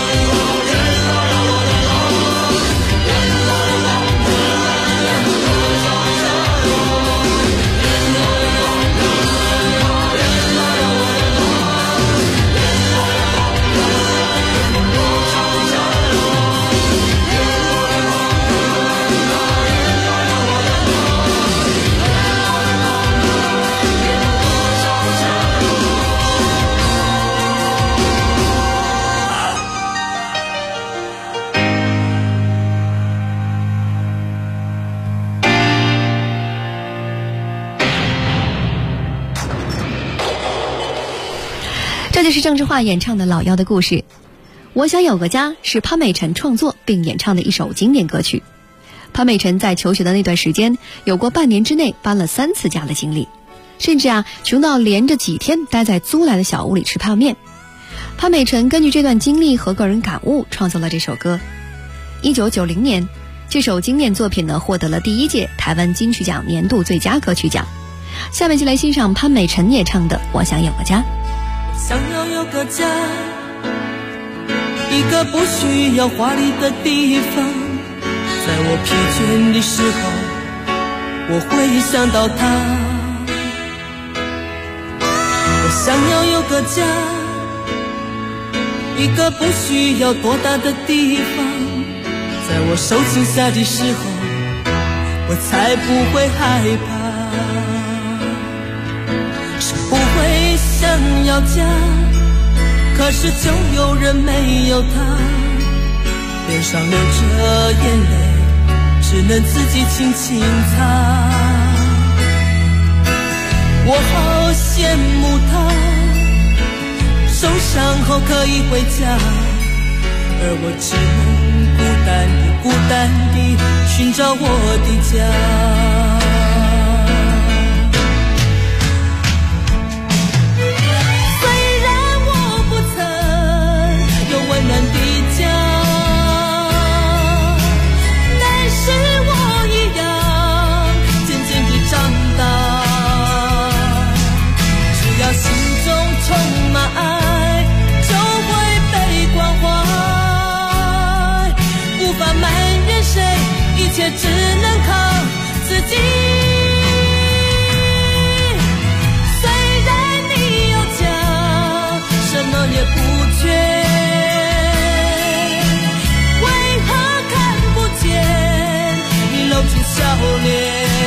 这就是郑智化演唱的《老妖的故事》。我想有个家是潘美辰创作并演唱的一首经典歌曲。潘美辰在求学的那段时间，有过半年之内搬了3次家的经历，甚至穷到连着几天待在租来的小屋里吃泡面。潘美辰根据这段经历和个人感悟创作了这首歌。1990年，这首经典作品呢获得了第1届台湾金曲奖年度最佳歌曲奖。下面就来欣赏潘美辰演唱的《我想有个家》。 想要有个家，一个不需要华丽的地方，在我疲倦的时候，我会想到他。我想要有个家，一个不需要多大的地方，在我受惊吓的时候，我才不会害怕。是不会想要家，可是就有人没有他，脸上流着眼泪，只能自己轻轻擦。我好羡慕他，受伤后可以回家，而我只能孤单地寻找我的家。温暖的家，但是我一样渐渐地长大。只要心中充满爱，就会被关怀。无法埋怨谁，一切只能靠自己。虽然你有家，什么也不缺。露出笑脸，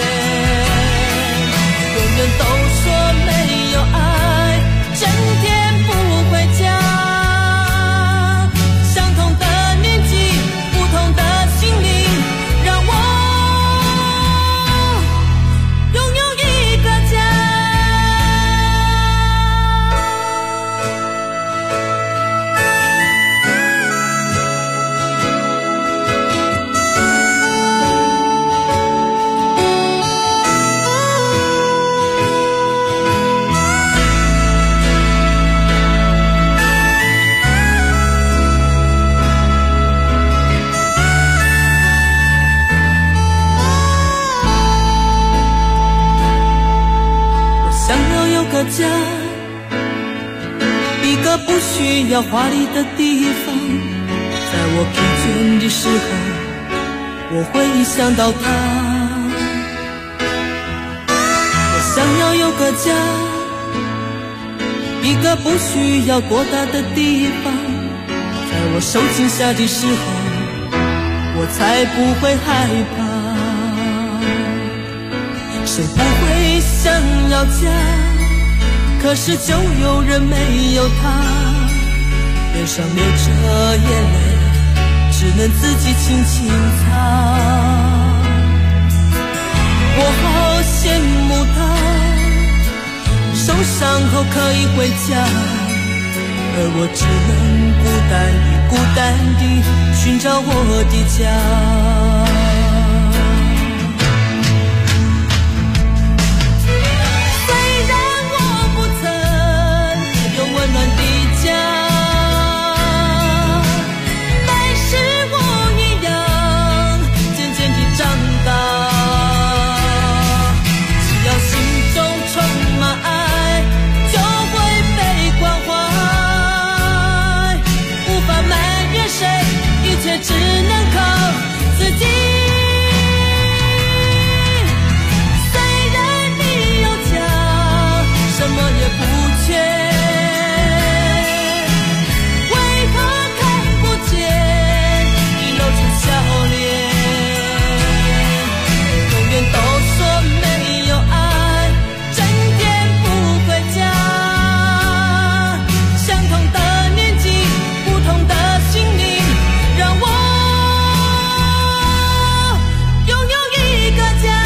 永远都说没有爱，整天不回家。相同的年纪，不同的心灵，让我拥有一个家。家，一个不不需要华丽的地方，在我疲倦的时候，我会想到他。我想要有个家，一个不需要过大的地方，在我受惊吓的时候，我才不会害怕。谁不会想要家，可是就有人没有他，脸上流着眼泪，只能自己轻轻擦。我好羡慕他，受伤后可以回家，而我只能孤单地寻找我的家。只能靠自己。虽然你有家，什么也不缺，为何看不见你露出笑脸？永远都说没有爱，整天不回家。相同的年纪，不同的心灵，让我拥有一个家。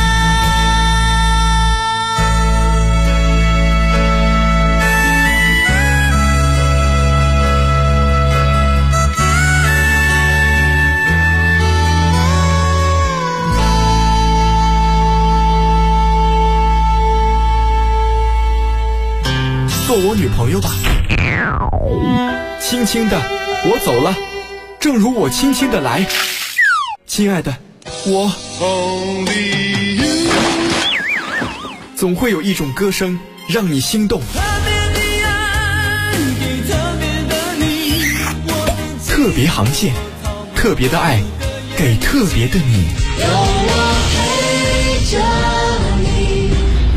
做我女朋友吧。轻轻的，我走了，正如我轻轻的来。亲爱的，我总会有一种歌声让你心动。特别航线，特别的爱，给特别的你。有我陪着你。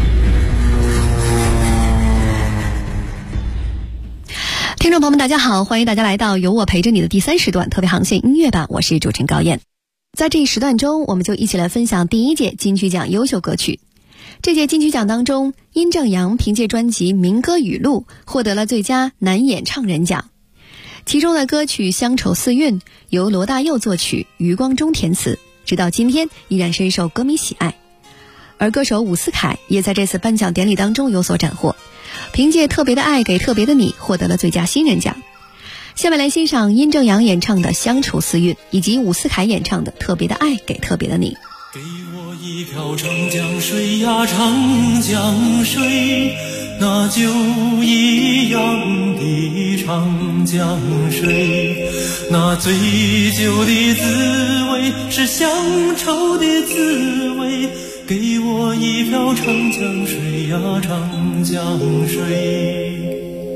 听众朋友们大家好，欢迎大家来到有我陪着你的第3时段特别航线音乐版，我是主持人高燕。在这一时段中，我们就一起来分享第1届金曲奖优秀歌曲。这届金曲奖当中，殷正阳凭借专辑《民歌语录》获得了最佳男演唱人奖，其中的歌曲《乡愁四韵》由罗大佑作曲，余光中填词，直到今天依然深受歌迷喜爱。而歌手伍思凯也在这次颁奖典礼当中有所斩获，凭借《特别的爱给特别的你》获得了最佳新人奖。下面来欣赏殷正阳演唱的《乡愁四韵》，以及伍思凯演唱的《特别的爱给特别的你》。 给我一瓢长江水呀，长江水，那就一样的长江水，那醉酒的滋味是乡愁的滋味。给我一瓢长江水呀，长江水。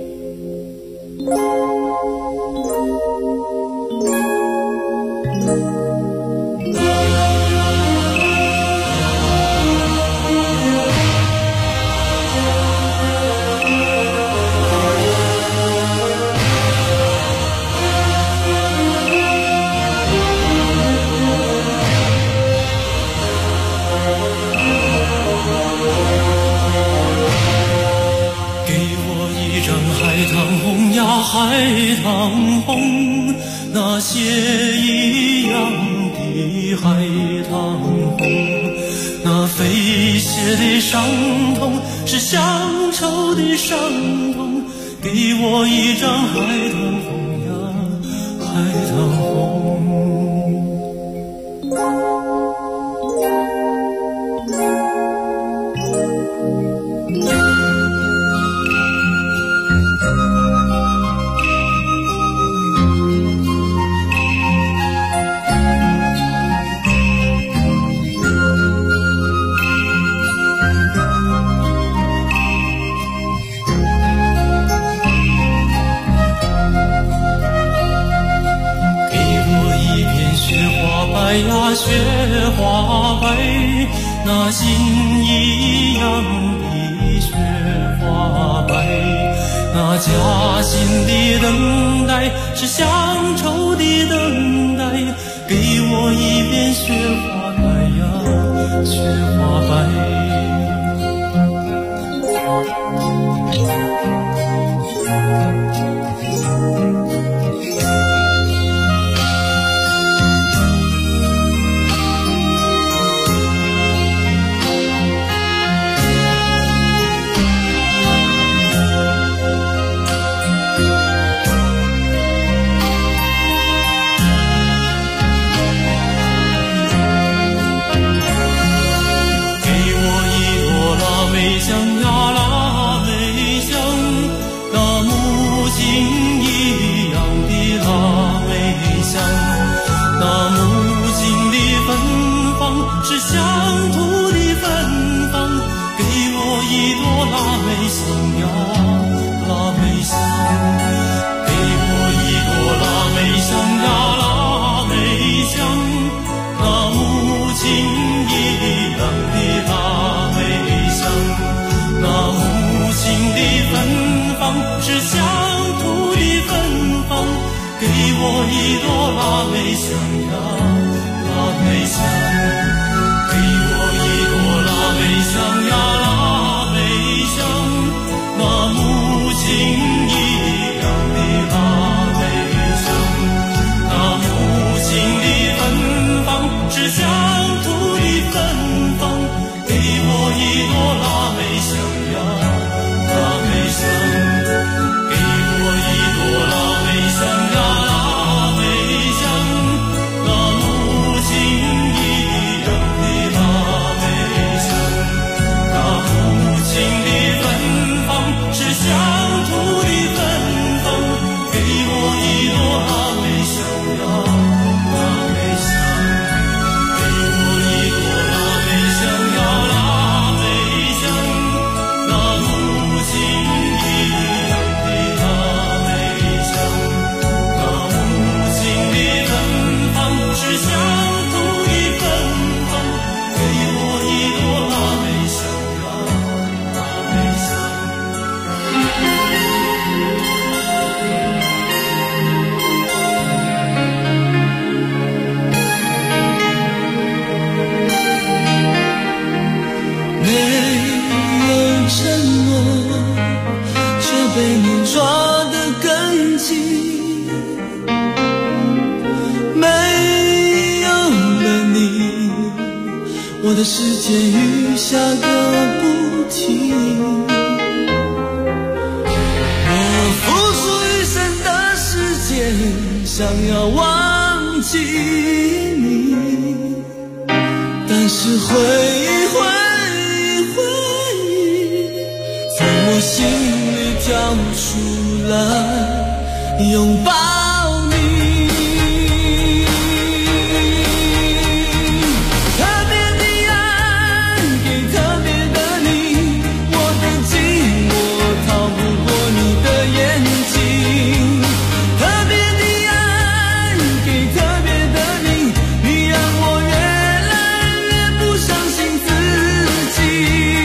海棠红，那血一样的海棠红，那飞泻的伤痛是乡愁的伤痛。给我一张海棠红呀，海棠红。 那心一样的雪花白，那夹心的等待是乡愁的等待，给我一遍雪花白呀，雪花白。是乡土的芬芳，给我一朵腊梅香呀，腊梅香，给我一朵腊梅香呀，腊梅香，那母亲一样的腊梅香，那母亲的芬芳是乡土的芬芳，给我一朵腊梅香呀，腊梅香。香呀，腊梅香，那母亲一样的腊梅香，那母亲的芬芳是乡土的芬芳，给我一朵腊梅香呀，腊梅香，给我一朵腊梅香呀，腊梅香，那母亲一样的腊梅香。母亲的芬芳是乡土的芬芳，给我一朵腊梅香呀，腊梅香，给我一朵腊梅香呀，腊梅香，那母亲一样的腊梅香，那母亲的芬芳是乡土的芬芳，给我一朵腊梅香。被你抓得更紧，没有了你，我的世界雨下个不停。我付出一生的时间，想要忘记你，但是回忆从我心里跳出来，拥抱你。特别的爱给特别的你，我的寂寞逃不过你的眼睛。特别的爱给特别的你，你让我越来越不相信自己。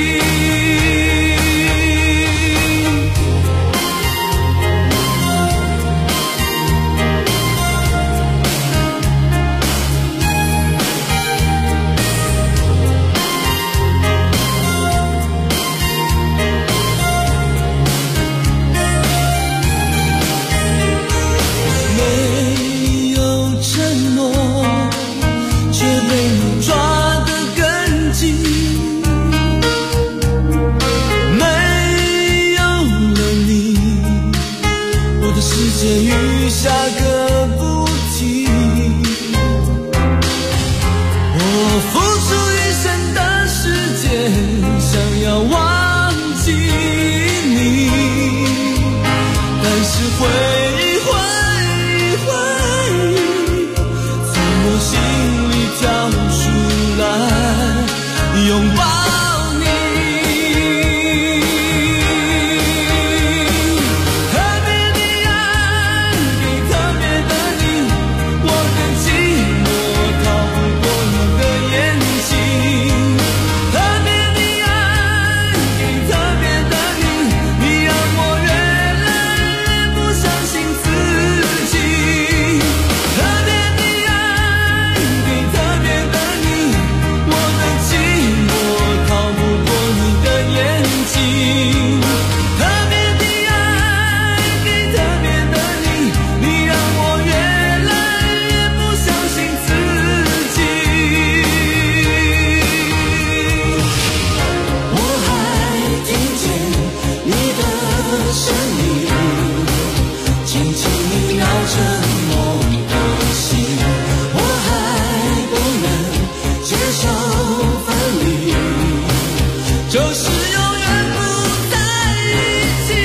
就是永远不在一起。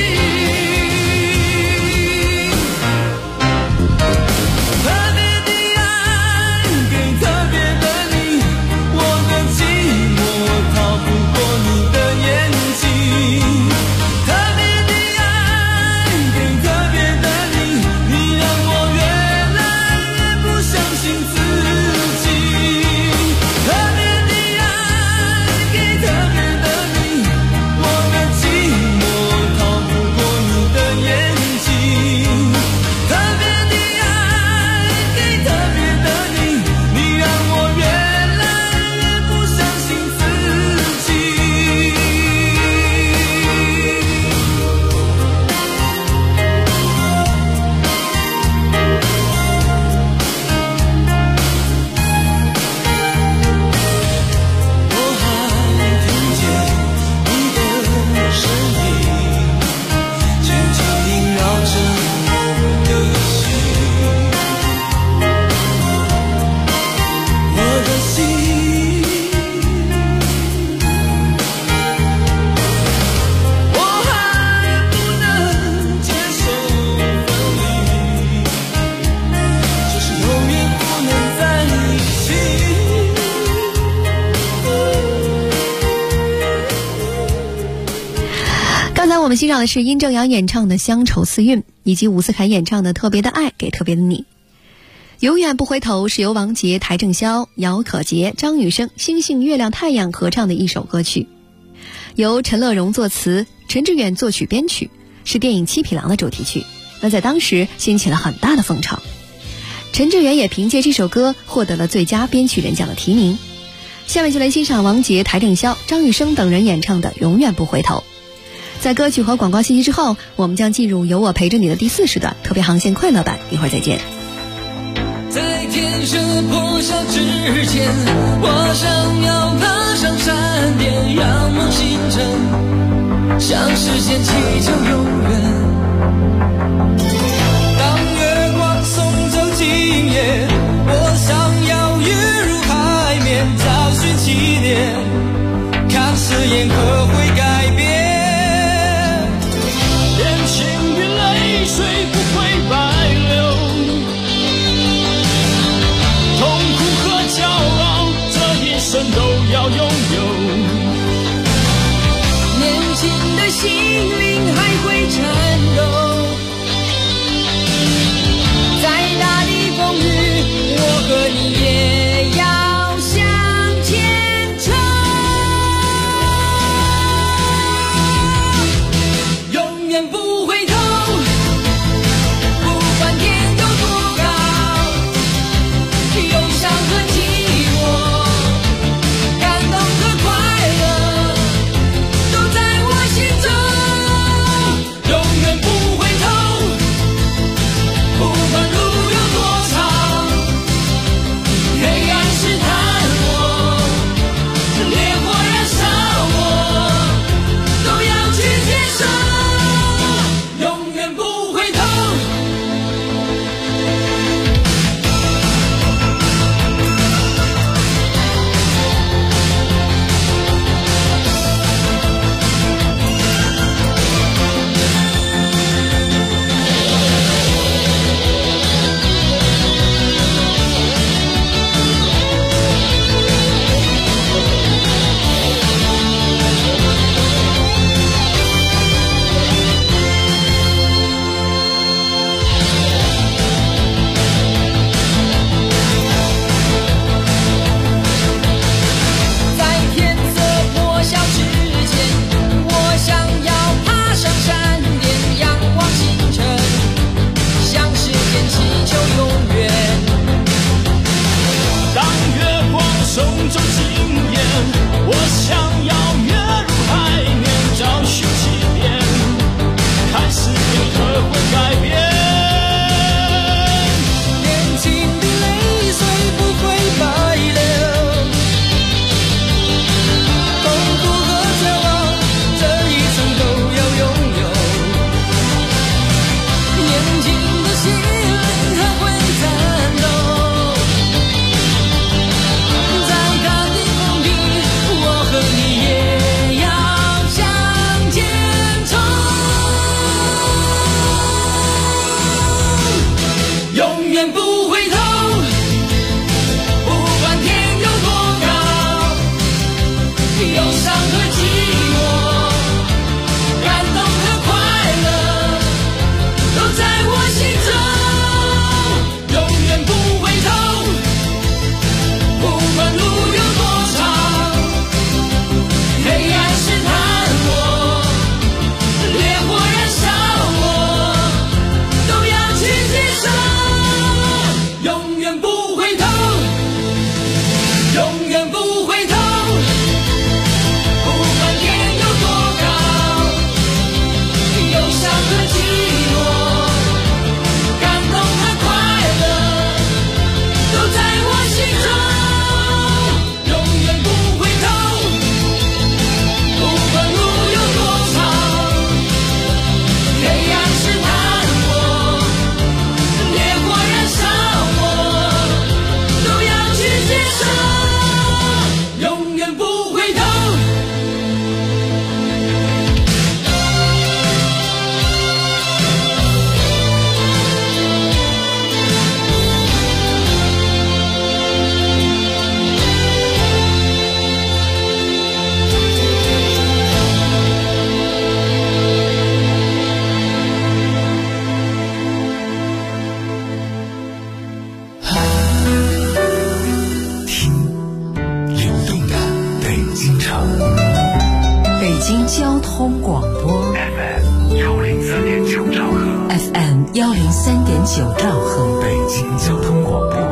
特别的爱给特别的你，我的寂寞逃不过你的眼睛。特别的爱给特别的你，你让我越来越不相信自己。特别的爱给特别的你，我的寂寞逃不过你的眼睛。特别的爱给特别的你，你让我越来越不相信自己。我还听见你的声音，静静萦绕着我的心，我的心。我还不能接受分离，就是永远不能在一起。 刚才我们欣赏的是殷正阳演唱的《乡愁四韵》，以及伍思凯演唱的《特别的爱给特别的你》。永远不回头是由王杰、邰正宵、姚可杰、张雨生、星星、月亮、太阳合唱的一首歌曲，由陈乐融作词，陈志远作曲编曲，是电影《七匹狼》的主题曲。那在当时掀起了很大的风潮，陈志远也凭借这首歌获得了最佳编曲人奖的提名。下面就来欣赏王杰、邰正宵、张雨生等人演唱的《永远不回头》。在歌曲和广告信息之后，我们将进入有我陪着你的第4时段特别航线快乐版，一会儿再见。 在天色破晓之前，我想要爬上山巅，仰望星辰，向实现祈求永远。当月光送走今夜，我想要跃入海面，找寻起点，看誓言可会改变。眼前的泪水不会白流，痛苦和骄傲这一生都要拥有。年轻的心灵还会颤抖，再大的风雨，我和你也要向前冲。永远不回头，不管天有多高，忧伤和寂寞，感动和快乐，都在我心中。 京交通广播 FM103.9兆赫 FM103.9兆赫， 北京交通广播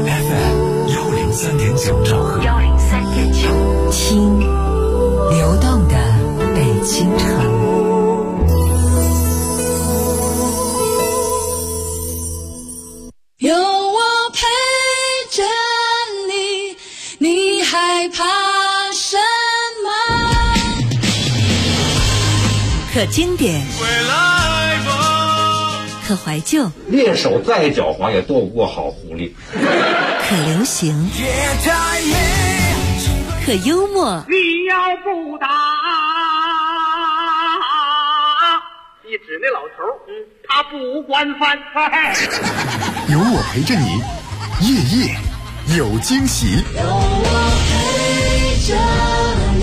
FM103.9兆赫 103.9，听流动的北京城。 有我陪着你，你害怕什么？ 可经典，可怀旧， 猎手再狡猾也斗不过好狐狸。 可流行，可幽默。 你要不打，你指那老头，他不惯犯。 有我陪着你，夜夜有惊喜。 有我陪着你。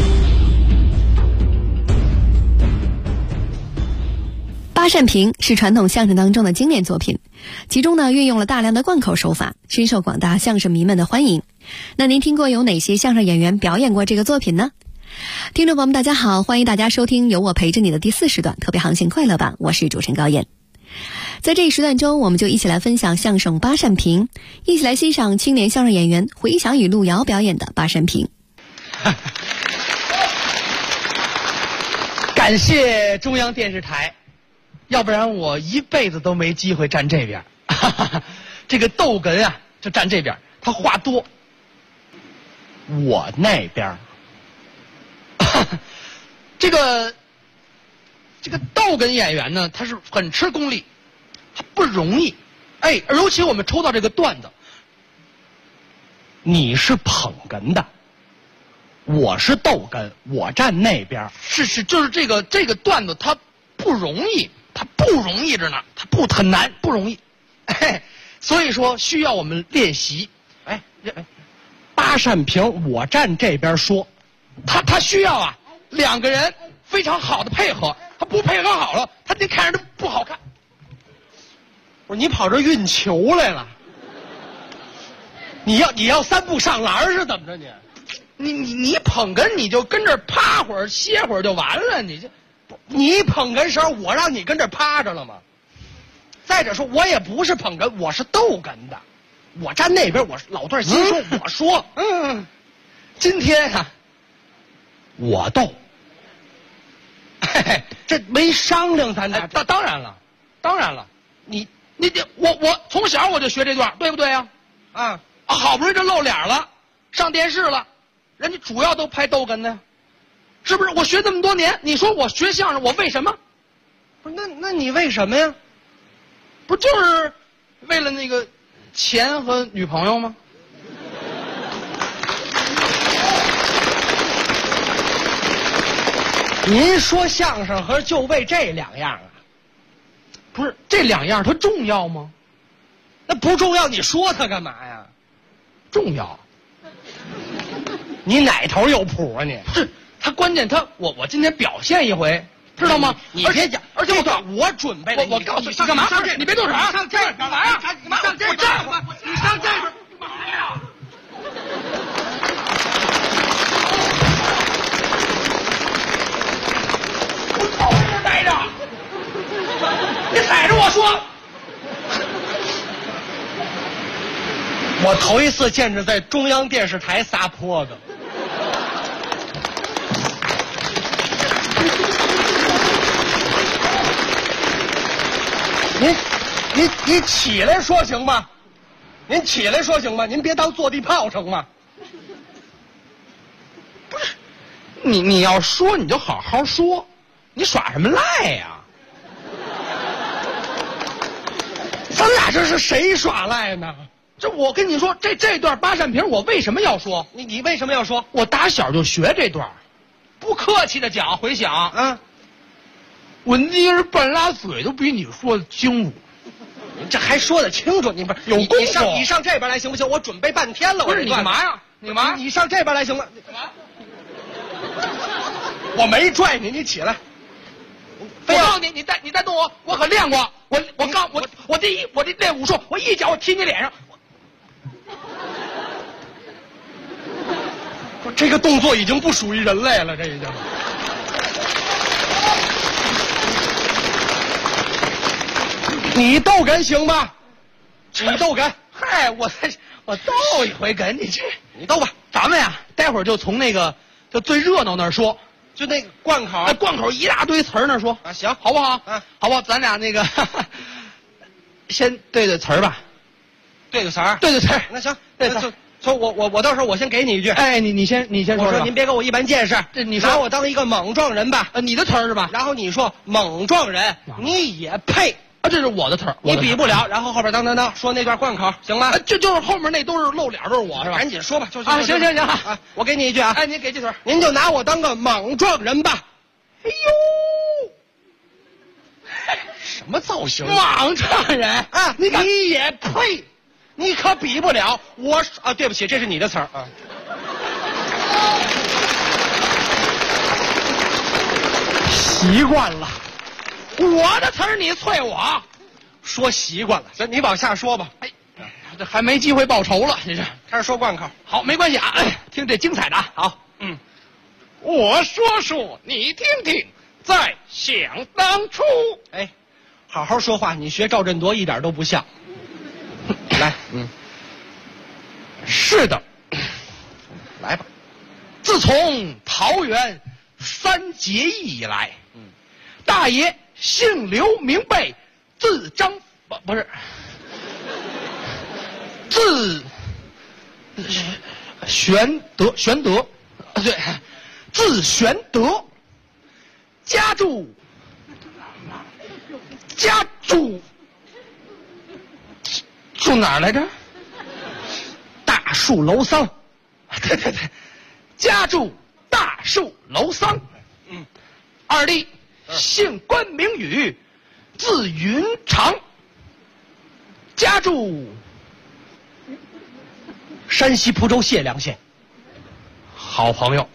八扇屏是传统相声当中的经典作品，其中呢运用了大量的贯口手法，深受广大相声迷们的欢迎。那您听过有哪些相声演员表演过这个作品呢？听众朋友们大家好，欢迎大家收听有我陪着你的第4时段特别航行快乐版，我是主持人高燕。在这一时段中，我们就一起来分享相声八扇屏，一起来欣赏青年相声演员回响与路遥表演的八扇屏。 感谢中央电视台，要不然我一辈子都没机会站这边。这个逗哏啊，就站这边，他话多。我那边，这个逗哏演员呢，他是很吃功力，他不容易。哎，尤其我们抽到这个段子，你是捧哏的，我是逗哏，我站那边，就是这个段子，它不容易。它不容易着呢，很难，不容易，所以说需要我们练习。八扇屏我站这边说，他需要啊2个人非常好的配合，他不配合好了，他得看着不好看。我说你跑这运球来了，你要3步上篮是怎么着你捧哏你就跟这趴会儿歇会儿就完了，你捧哏时候，我让你跟这趴着了吗？再者说，我也不是捧哏，我是逗哏的。我站那边，我老段新说，我说，今天啊，我逗，这没商量咱俩。当然了，我从小我就学这段，对不对呀？好不容易这露脸了，上电视了，人家主要都拍逗哏的呀。是不是？我学这么多年，你说我学相声，我为什么？不是，那你为什么呀？不就是为了那个钱和女朋友吗？您说相声和就为这2样啊？不是，这2样它重要吗？那不重要，你说它干嘛呀？重要。你哪头有谱啊你？是。他关键我今天表现一回，知道吗？你别讲，而且我准备了，我告诉你干嘛？你别动手！上这儿干嘛呀？你上这边，你上这边干嘛呀？我头这待着，你踩着我说。我头一次见着在中央电视台撒泼的。你起来说行吗？您起来说行吗？您别当坐地炮成吗？不是，你要说你就好好说，你耍什么赖呀？咱俩这是谁耍赖呢？这我跟你说，这段八扇屏我为什么要说？你为什么要说？我打小就学这段，不客气的讲回想，我那人半拉嘴都比你说的清楚。这还说得清楚？你不是有功夫？你上这边来行不行？我准备半天了。不是你干嘛呀？你干嘛？你上这边来行吗？干嘛？我没拽你，你起来。我告诉你，你再动我可练过。我这练武术，我一脚我踢你脸上。这个动作已经不属于人类了，这已经。 你逗哏行吗？你逗哏，嗨，我逗一回哏，你逗吧。咱们呀，待会儿就从那个就最热闹那儿说，就那个贯口，贯口一大堆词儿那儿说啊，行，好不好？啊，好不好？咱俩那个先对对词儿吧，对个词儿，对对词儿。那行，对词儿。说我到时候我先给你一句，哎，你先说。我说您别给我一般见识，你拿我当一个莽撞人吧，你的词儿是吧？然后你说莽撞人，你也配啊？这是我的词儿，你比不了。然后后边当说那段贯口，行吗？就是后面那都是露脸，都是我是吧？赶紧说吧，啊，行啊，我给你一句啊，哎，您给这词，您就拿我当个莽撞人吧。哎呦，什么造型？莽撞人啊，你也配？你可比不了我啊！对不起，这是你的词儿啊。习惯了，我的词儿你啐我，说习惯了，行，你往下说吧。哎，这还没机会报仇了，你这开始说贯口。好，没关系啊，听这精彩的啊。好，我说说你听听，在想当初。哎，好好说话，你学赵振铎一点都不像。来，是的，来吧。自从桃园三结义以来，大爷姓刘名备，字张不是字玄德，对，字玄德，家住住哪儿来着？大树楼桑，对，家住大树楼桑。二弟姓关名羽，字云长，家住山西蒲州解良县。好朋友，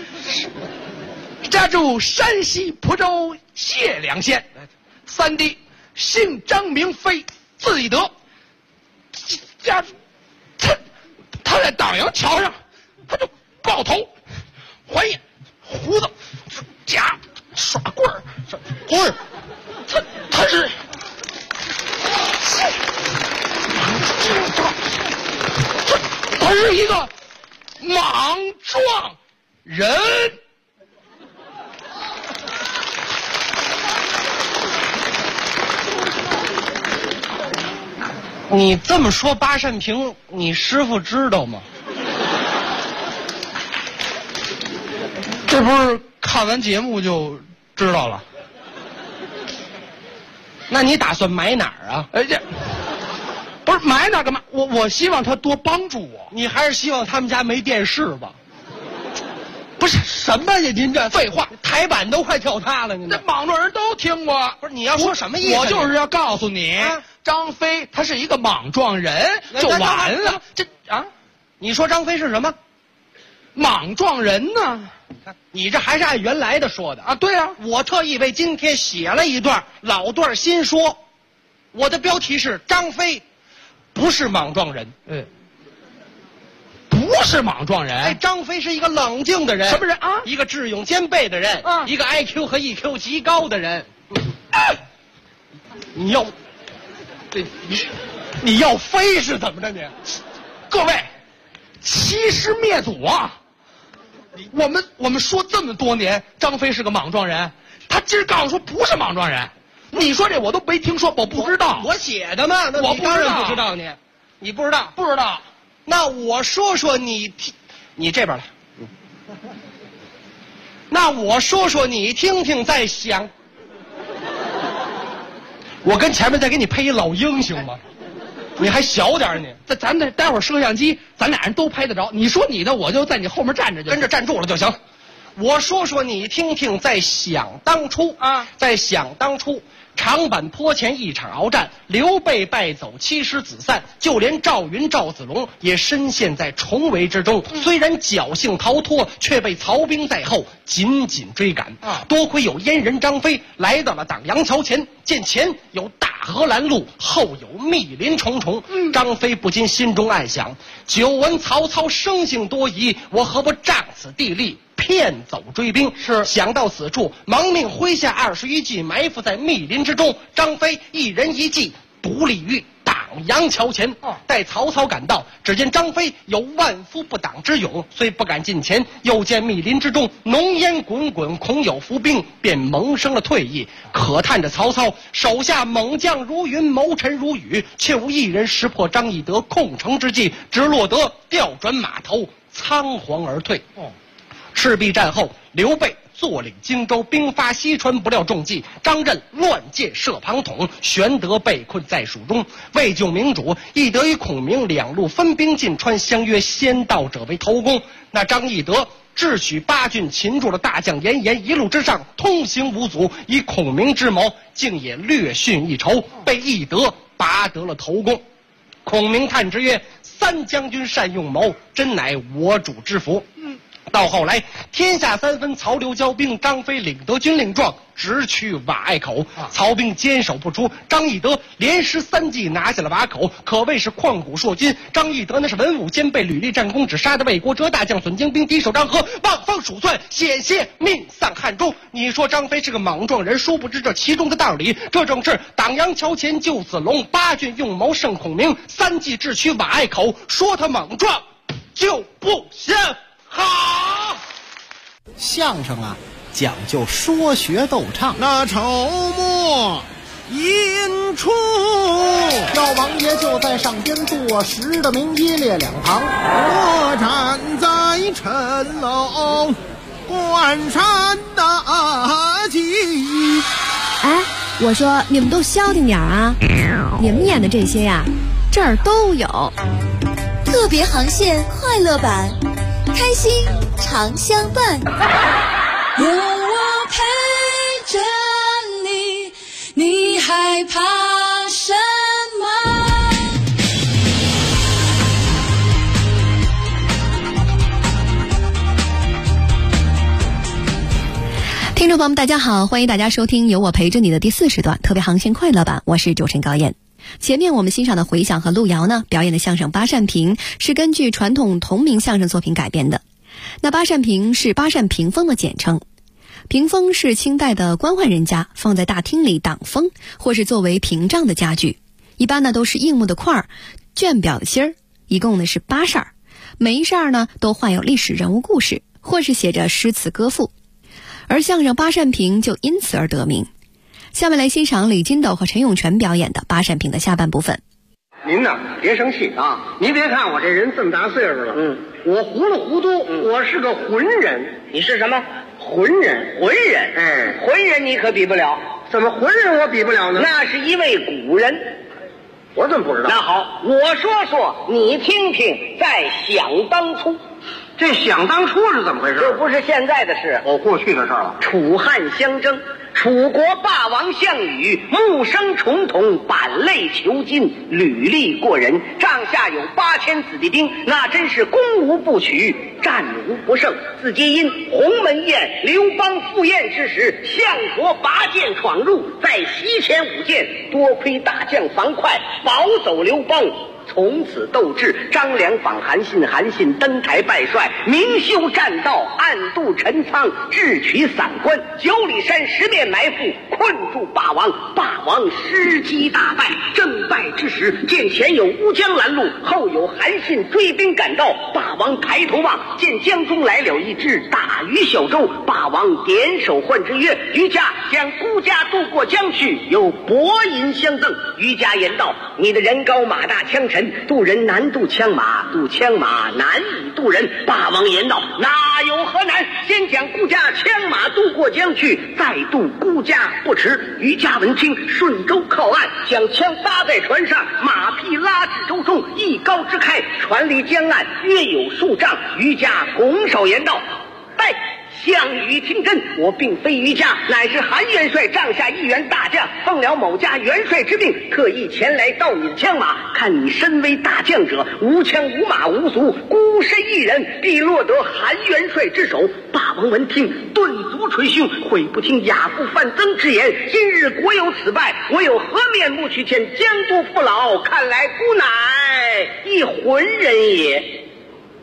家住山西蒲州解良县。三弟姓张名飞，字翼德。家他在党阳桥上，他就爆头、还眼、胡子、夹耍棍儿，不是他是他是一个莽撞人。你这么说，八扇屏，你师傅知道吗？这不是看完节目就知道了？那你打算买哪儿啊？这不是买哪儿干嘛？我希望他多帮助我。你还是希望他们家没电视吧？不是什么呀？您这废话，台板都快跳塌了。您这莽撞人都听过。不是你要说什么意思？我就是要告诉你。张飞他是一个莽撞人，就完了。这啊，你说张飞是什么？莽撞人呢？你这还是按原来的说的啊？对啊，我特意为今天写了一段老段新说，我的标题是张飞不是莽撞人。不是莽撞人。哎，张飞是一个冷静的人。什么人啊？一个智勇兼备的人，一个 IQ 和 EQ 极高的人。你要。你要飞是怎么着你？各位，欺师灭祖啊！我们说这么多年，张飞是个莽撞人，他今儿告诉说不是莽撞人，你说这我都没听说，我不知道。我写的嘛，我当然不知道你不知道？不知道。那我说说你听，你这边来。那我说说你听听再想。我跟前面再给你配一老鹰行吗？你还小点你。咱待会儿摄像机，咱俩人都拍得着。你说你的，我就在你后面站着，跟着站住了就行。我说说你听听，在想当初啊，在想当初，长坂坡前一场鏖战，刘备败走，7师子散，就连赵云、赵子龙也深陷在重围之中。虽然侥幸逃脱，却被曹兵在后紧紧追赶。多亏有阉人张飞来到了党阳桥前，见前有大河拦路，后有密林重重。张飞不禁心中暗想：久闻曹操生性多疑，我何不仗此地利， 骗走追兵。是想到此处，蒙命麾下21骑埋伏在密林之中，张飞一人一骑独立于党阳桥前。待曹操赶到，只见张飞有万夫不挡之勇，虽不敢近前，又见密林之中浓烟滚滚，恐有伏兵，便萌生了退意。可叹着曹操手下猛将如云，谋臣如雨，却无一人识破张翼德控城之计，只落得调转马头，仓皇而退。赤壁战后，刘备坐领荆州，兵发西川，不料中计。张任乱箭射庞统，玄德被困在蜀中。为救明主，翼德与孔明两路分兵进川，相约先到者为头功。那张翼德智取八郡，擒住了大将严颜，一路之上通行无阻，以孔明之谋，竟也略逊一筹，被翼德拔得了头功。孔明叹之曰：“三将军善用谋，真乃我主之福。”到后来，天下三分，曹刘交兵，张飞领得军令状，直取瓦隘口。曹兵坚守不出，张翼德连施3计拿下了瓦口，可谓是旷古烁今。张翼德那是文武兼备，屡立战功，只杀得魏国哲大将损精兵敌手张合，望风鼠窜，险些命丧汉中。你说张飞是个莽撞人，殊不知这其中的道理。这正是党阳桥前救子龙，8郡用谋胜孔明，3计智取瓦隘口。说他莽撞，就不像好。 相声啊，讲究说学逗唱。 那筹末引出， 老王爷就在上边坐实的名一列两旁， 我站在城楼观山大计。 哎，我说你们都消停点啊！你们演的这些呀，这儿都有。 特别航线快乐版，开心常相伴，有我陪着你，你害怕什么？ 听众朋友们大家好，欢迎大家收听有我陪着你的第4时段特别航线快乐版，我是主持人高燕。前面我们欣赏的回响和路遥呢表演的相声八扇屏是根据传统同名相声作品改编的。那八扇屏是八扇屏风的简称，屏风是清代的官宦人家放在大厅里挡风或是作为屏障的家具，一般呢都是硬木的块儿，卷表的芯儿，一共呢是8扇，每一扇呢都患有历史人物故事，或是写着诗词歌赋，而相声八扇屏就因此而得名。下面来欣赏李金斗和陈永泉表演的八扇屏的下半部分。 您呢，别生气啊！您别看我这人这么大岁数了，我糊里糊涂，我是个浑人。你是什么？浑人，浑人。浑人你可比不了。怎么浑人我比不了呢？那是一位古人。我怎么不知道？那好，我说说，你听听，在想当初。这想当初是怎么回事？这不是现在的事，过去的事了。楚汉相争，楚国霸王项羽目生重瞳，板泪求金，履历过人，帐下有8000子弟兵，那真是攻无不取，战无不胜。自皆因鸿门宴，刘邦赴宴之时，项伯拔剑闯入，在席前舞剑，多亏大将樊哙保走刘邦。从此斗志，张良访韩信，韩信登台拜帅，明修栈道，暗度陈仓，智取散关，9里山10面埋伏，困住霸王。霸王失机大败，正败之时，见前有乌江拦路，后有韩信追兵赶到。霸王抬头望，见江中来了一只大鱼小舟。霸王点手唤之曰：“渔家，将孤家渡过江去，有薄银相赠。”渔家言道：“你的人高马大枪沉，渡人难渡枪马，渡枪马难以渡人。”霸王言道：“哪有何难？先将孤家枪马渡过江去，再渡孤家不迟。”渔家闻听，顺舟靠岸，将枪搭在船上，马匹拉至舟中，一篙支开，船离江岸约有数丈。渔家拱手言道：“待项羽听真，我并非渔家，乃是韩元帅帐下一员大将，奉了某家元帅之命，特意前来盗你的枪马。看你身为大将者，无枪无马无卒，孤身一人，必落得韩元帅之手。”霸王闻听，顿足捶胸，悔不听亚父范增之言，今日国有此败，我有何面目去见江都父老？看来孤乃一浑人也。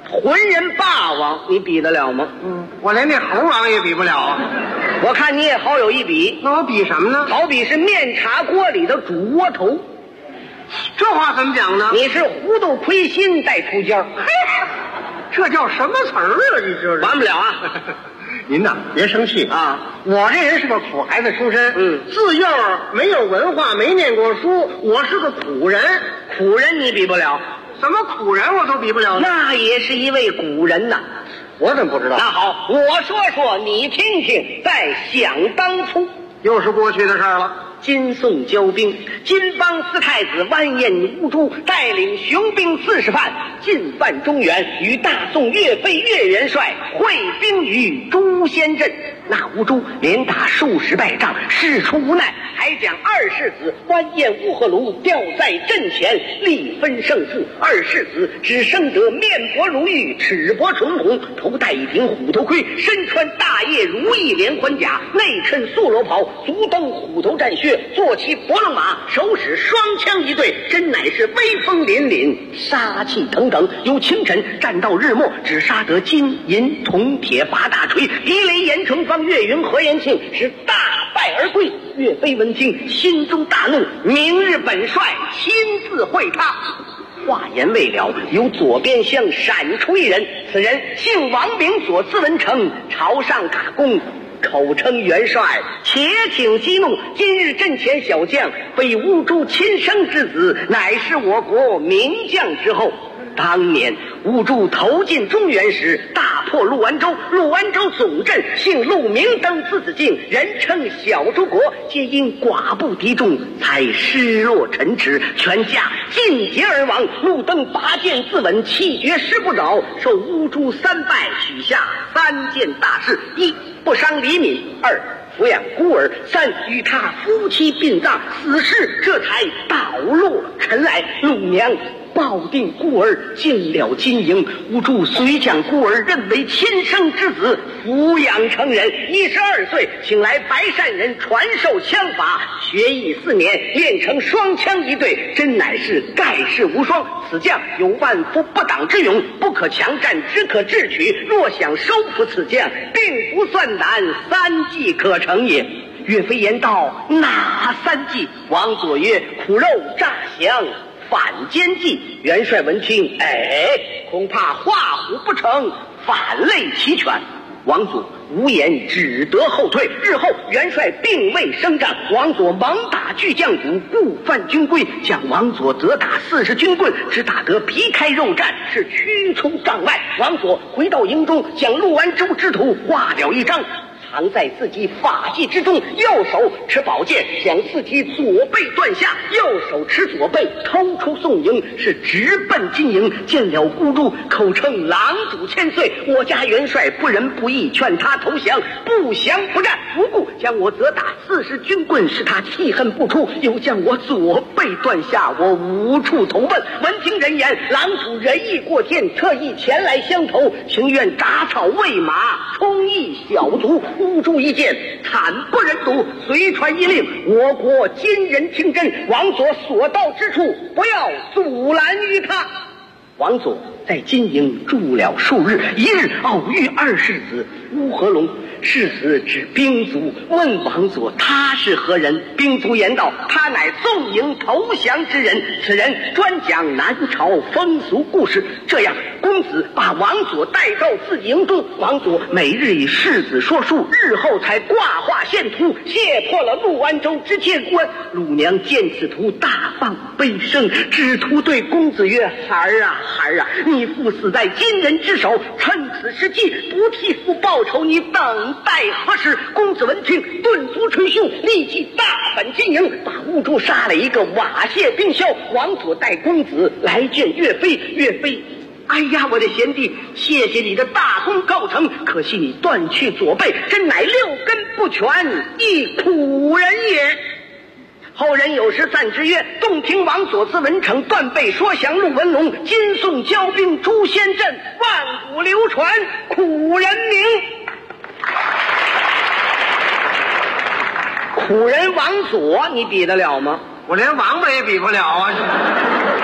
浑人霸王，你比得了吗？ 我连那猴王也比不了啊。 我看你也好有一比。 那我比什么呢？ 好比是面茶锅里的煮窝头。 这话怎么讲呢？ 你是糊涂亏心带出尖儿。 这叫什么词儿啊？你这完不了啊！ 您呐，别生气啊！我这人是个苦孩子出身，自幼没有文化，没念过书，我是个苦人。 苦人你比不了， 什么苦人我都比不了。 那也是一位古人呐。 我怎么不知道？ 那好，我说说你听听。在想当初， 又是过去的事儿了。 金宋交兵，金邦四太子完颜乌珠带领雄兵40万进犯中原，与大宋岳飞岳元帅会兵于朱仙镇。那乌珠连打数十败仗，事出无奈，还将二世子完颜乌合炉吊在阵前，力分胜负。二世子只生得面薄如玉，齿薄唇红，头戴一顶虎头盔，身穿大叶如意连环甲，内衬素罗袍，足蹬虎头战靴，坐骑伯龙马，手使双枪一对，真乃是威风凛凛，杀气腾腾。由清晨战到日没，只杀得金银铜铁8大锤，狄雷严成方岳云何延庆是大败而归。岳飞闻听，心中大怒，明日本帅亲自会他。话言未了，由左边厢闪出一人，此人姓王，名左，字文成，朝上卡功，口称元帅。且请息怒，今日阵前小将非乌珠亲生之子，乃是我国名将之后。当年乌珠投进中原时，大破陆安州，陆安州总镇姓陆，名登字子敬，人称小诸国，皆因寡不敌众，才失落陈池，全家尽竭而亡。陆登拔剑自刎，气绝师不找，受乌珠3拜，许下3件大事：一、不伤黎民；二、抚养孤儿；三、与他夫妻殡葬，死事这才倒落尘来。陆娘抱定孤儿进了金营，乌珠遂将孤儿认为亲生之子，抚养成人。12岁，请来白善人传授枪法，学艺4年，练成双枪一对，真乃是盖世无双。此将有万夫不挡之勇，不可强战，只可智取。若想收服此将，并不算难，3计可成也。岳飞言道：哪3计？王佐曰：苦肉诈降，反间计。元帅闻听，恐怕画虎不成，反类齐全。王佐无言，只得后退。日后元帅并未升帐，王佐猛打巨将鼓，故犯军规，将王佐责打40军棍，只打得皮开肉绽，是驱出帐外。王佐回到营中，将陆安州之图画了一张，藏在自己发髻之中，右手持宝剑，将自己左背断下，右手持左背偷出宋营，是直奔金营。见了乌珠，口称狼主千岁。我家元帅不仁不义，劝他投降，不降不战，不顾将我责打40军棍，使他气恨不出，又将我左背断下，我无处投奔。闻听人言，狼主仁义过天，特意前来相投，情愿铡草喂马，充役小卒。乌珠一见，惨不忍睹，随传一令：我国今人听真，王佐所到之处，不要阻拦于他。王佐在金营住了数日，一日偶遇二世子乌合龙。世子指兵卒，问王佐他是何人？兵卒言道：他乃宋营投降之人，此人专讲南朝风俗故事。这样，公子把王佐带到自己营中，王佐每日以世子说书，日后才挂画献图，卸破了陆安州之剑关。陆娘见此图，大放悲声，只图对公子曰：孩儿啊，孩儿啊，你父死在金人之手，趁此时机不替父报仇，你等待何时？公子闻听，顿足捶胸，立即大奔金营，把乌珠杀了一个瓦解冰消。王佐带公子来见岳飞，岳飞：哎呀，我的贤弟，谢谢你的大功告成，可惜你断去左背，真乃6根不全，一苦人也。后人有诗赞之曰：洞庭王佐字文成，断背说降陆文龙，金宋交兵诛仙阵，万古流传苦人名。苦人王佐，你比得了吗？ 我连王八也比不了啊！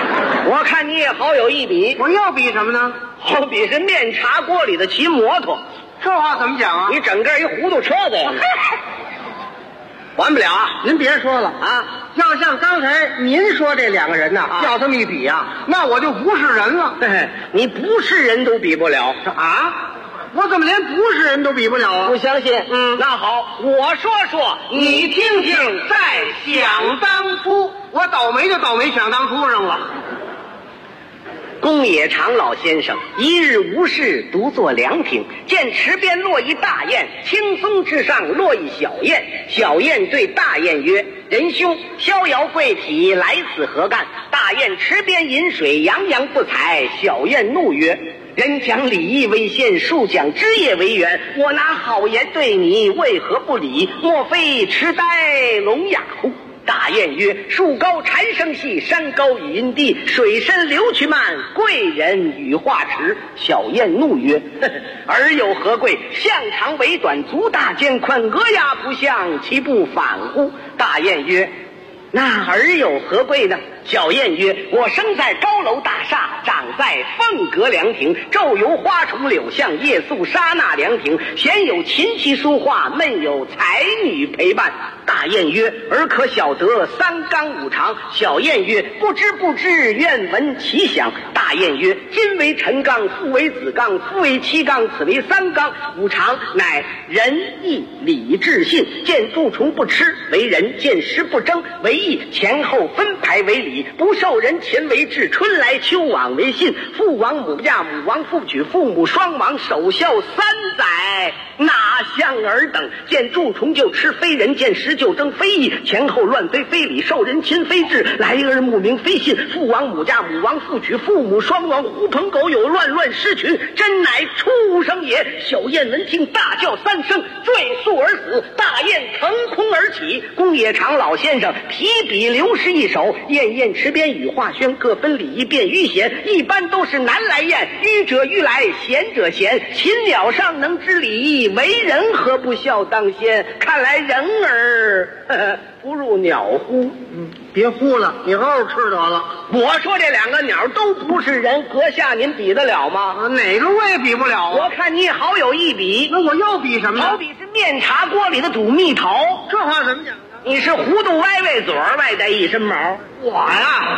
我看你也好有一比。 我要比什么呢？ 好比是面茶锅里的骑摩托。 这话怎么讲啊？ 你整个一糊涂车子呀！完不了啊！ 您别说了啊，要像刚才您说这两个人呐，要这么一比啊，那我就不是人了。 你不是人都比不了啊！我怎么连不是人都比不了啊？ 不相信？那好，我说说，你听听。 在想当初，我倒霉就倒霉想当初上了。 公冶长老先生一日无事，独坐凉亭，见池边落一大雁，青松之上落一小雁。小雁对大雁曰：“仁兄，逍遥贵体，来此何干？”大雁池边饮水，洋洋不采。小雁怒曰：“人讲礼义为先，树讲枝叶为源。我拿好言对你，为何不理？莫非痴呆聋哑乎？”大雁曰：“树高蝉声细，山高语音低，水深流渠慢，贵人语话迟。”小雁怒曰：“尔有何贵？象长尾短，足大肩宽，鹅鸭不相，其不反乎？”大雁曰：“那尔有何贵呢？”小雁曰：“我生在高楼大厦，长在凤阁凉亭，昼游花重柳巷，夜宿沙那凉亭，闲有琴棋书画，闷有才女陪伴。”大雁曰：“尔可晓得三纲五常？”小雁曰：“不知，愿闻其详。”大雁曰：“今为臣纲，父为子纲，夫为妻纲，此为三纲。五常乃仁义礼智信。见蛀虫不吃为仁，见食不争为义，前后分排为礼，不受人情为治，春来秋往为信。父亡母嫁，母亡父娶，父母双亡，守孝3载，哪像尔等？见蛀虫就吃非仁，见食就争非义，前后乱非非礼，受人亲非治，来而慕名非信。父亡母嫁，母亡父娶，父母双亡，狐朋狗友乱失群，真乃畜生也！小雁闻听，大叫3声，坠树而死。大雁腾空而起。公冶长老先生提笔留诗一首：燕燕池边雨画轩，各分礼义便于贤。一般都是南来雁，愚者愚来，贤者贤。禽鸟尚能知礼义，为人何不孝当先？看来人儿不如鸟乎？ 别呼了，你好好吃得了。 我说这两个鸟都不是人，阁下您比得了吗？ 哪个我也比不了啊。 我看你好有一比。 那我要比什么呢？ 好比是面茶锅里的煮蜜桃。 这话怎么讲？ 你是糊涂歪歪嘴儿，外带一身毛。我呀，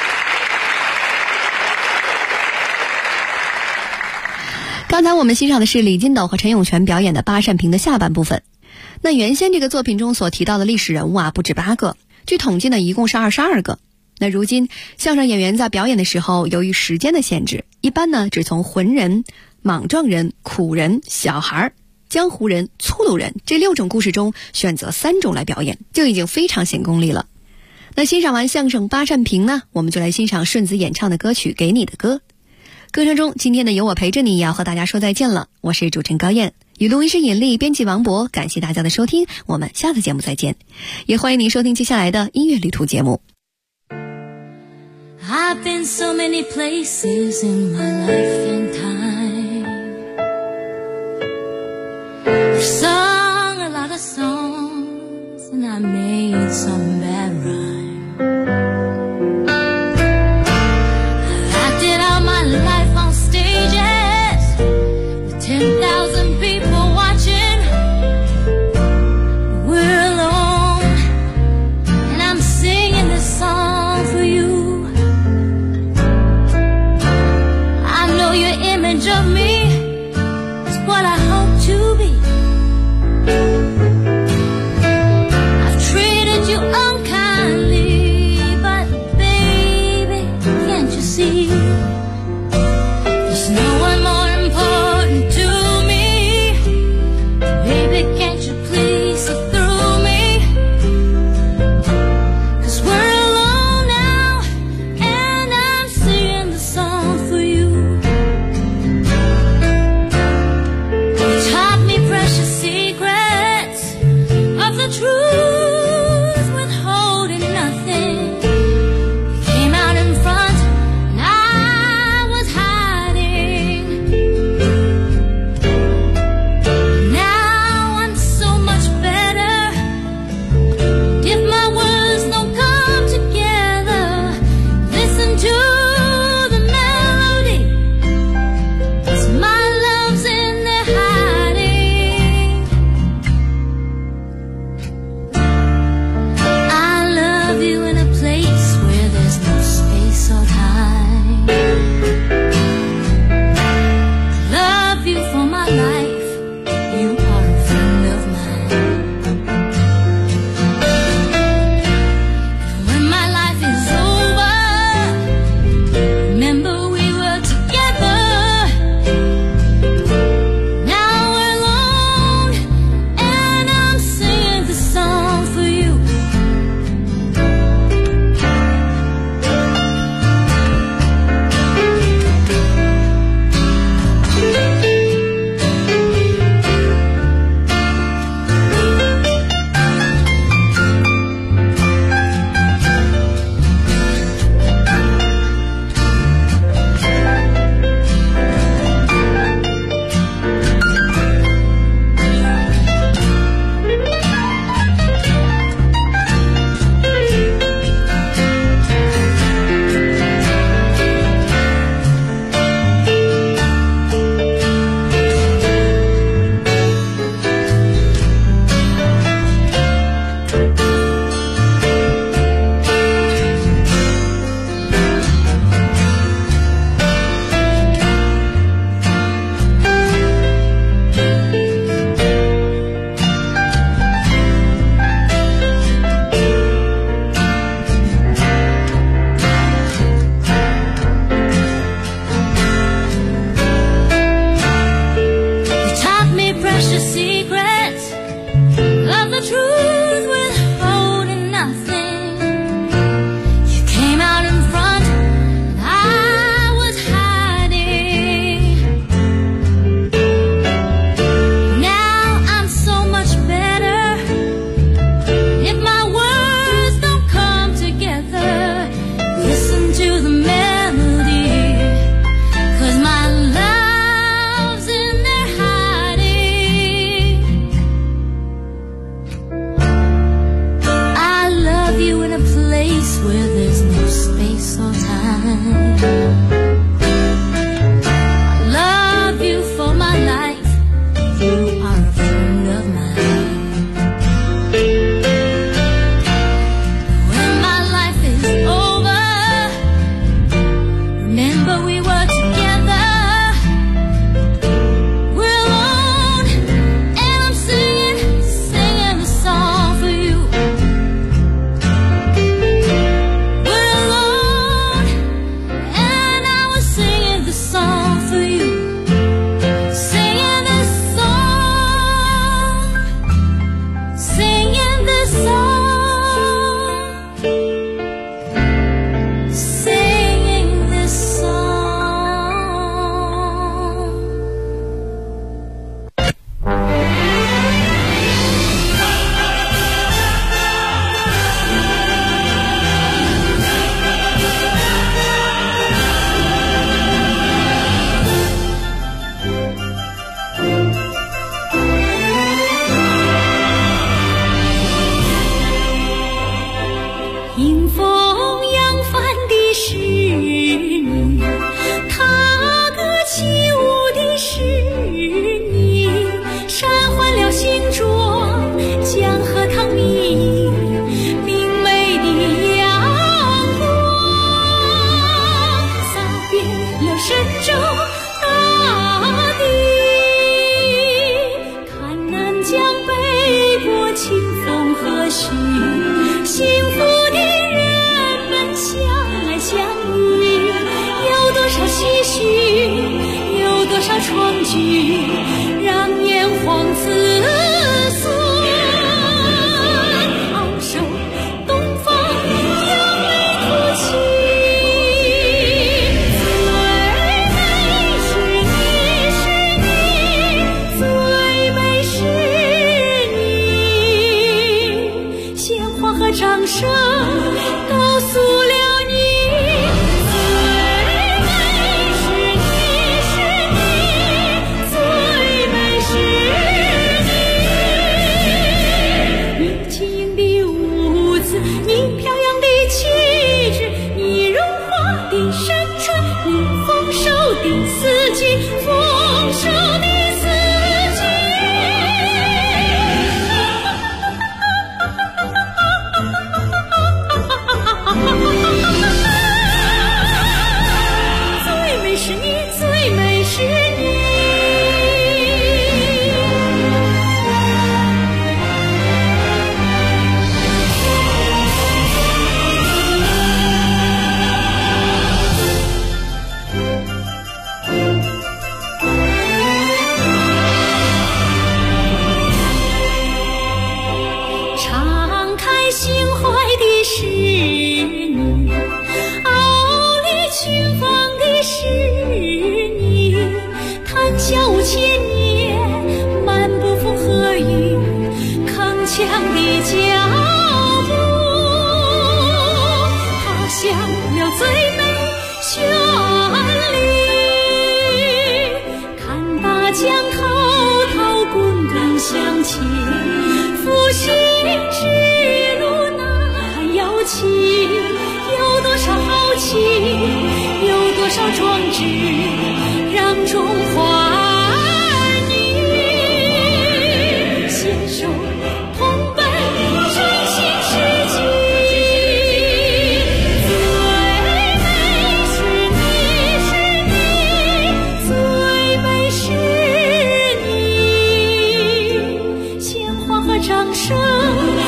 刚才我们欣赏的是李金斗和陈永泉表演的八扇屏的下半部分。那原先这个作品中所提到的历史人物啊，不止8个，据统计呢，一共是22个。那如今相声演员在表演的时候，由于时间的限制，一般呢只从浑人、莽撞人、苦人、小孩、江湖人、粗鲁人这6种故事中选择3种来表演，就已经非常显功力了。那欣赏完相声八扇屏呢，我们就来欣赏顺子演唱的歌曲《给你的歌》。歌声中，今天的有我陪着你也要和大家说再见了。我是主持人高燕，与录音师尹丽，编辑王博，感谢大家的收听，我们下次节目再见。也欢迎您收听接下来的音乐旅途节目。 I've been so many places in my life and time. I've sung a lot of songs and I made some bad rhyme. I've acted out my life on stages with 10,000 people watching. We're alone and I'm singing this song for you. I know your image of me is what I hope to be. I've treated you unfairly. 掌声告诉了你，最美是你，是你，最美是你。你轻盈的舞姿，你飘扬的气质，你荣华的山川，你丰收的四季，丰收的四季。最美是你，最美是你。敞开心怀的是你，傲立群芳的是你，谈笑千年，漫不风和雨，铿锵的脚步，踏响了最美旋律，看大江滔滔滚滚向前，复兴之路难遥期，有多少豪情，有多少壮志，让中华儿女携手同奔振兴世纪。最美是你，是你，最美是你，鲜花和掌声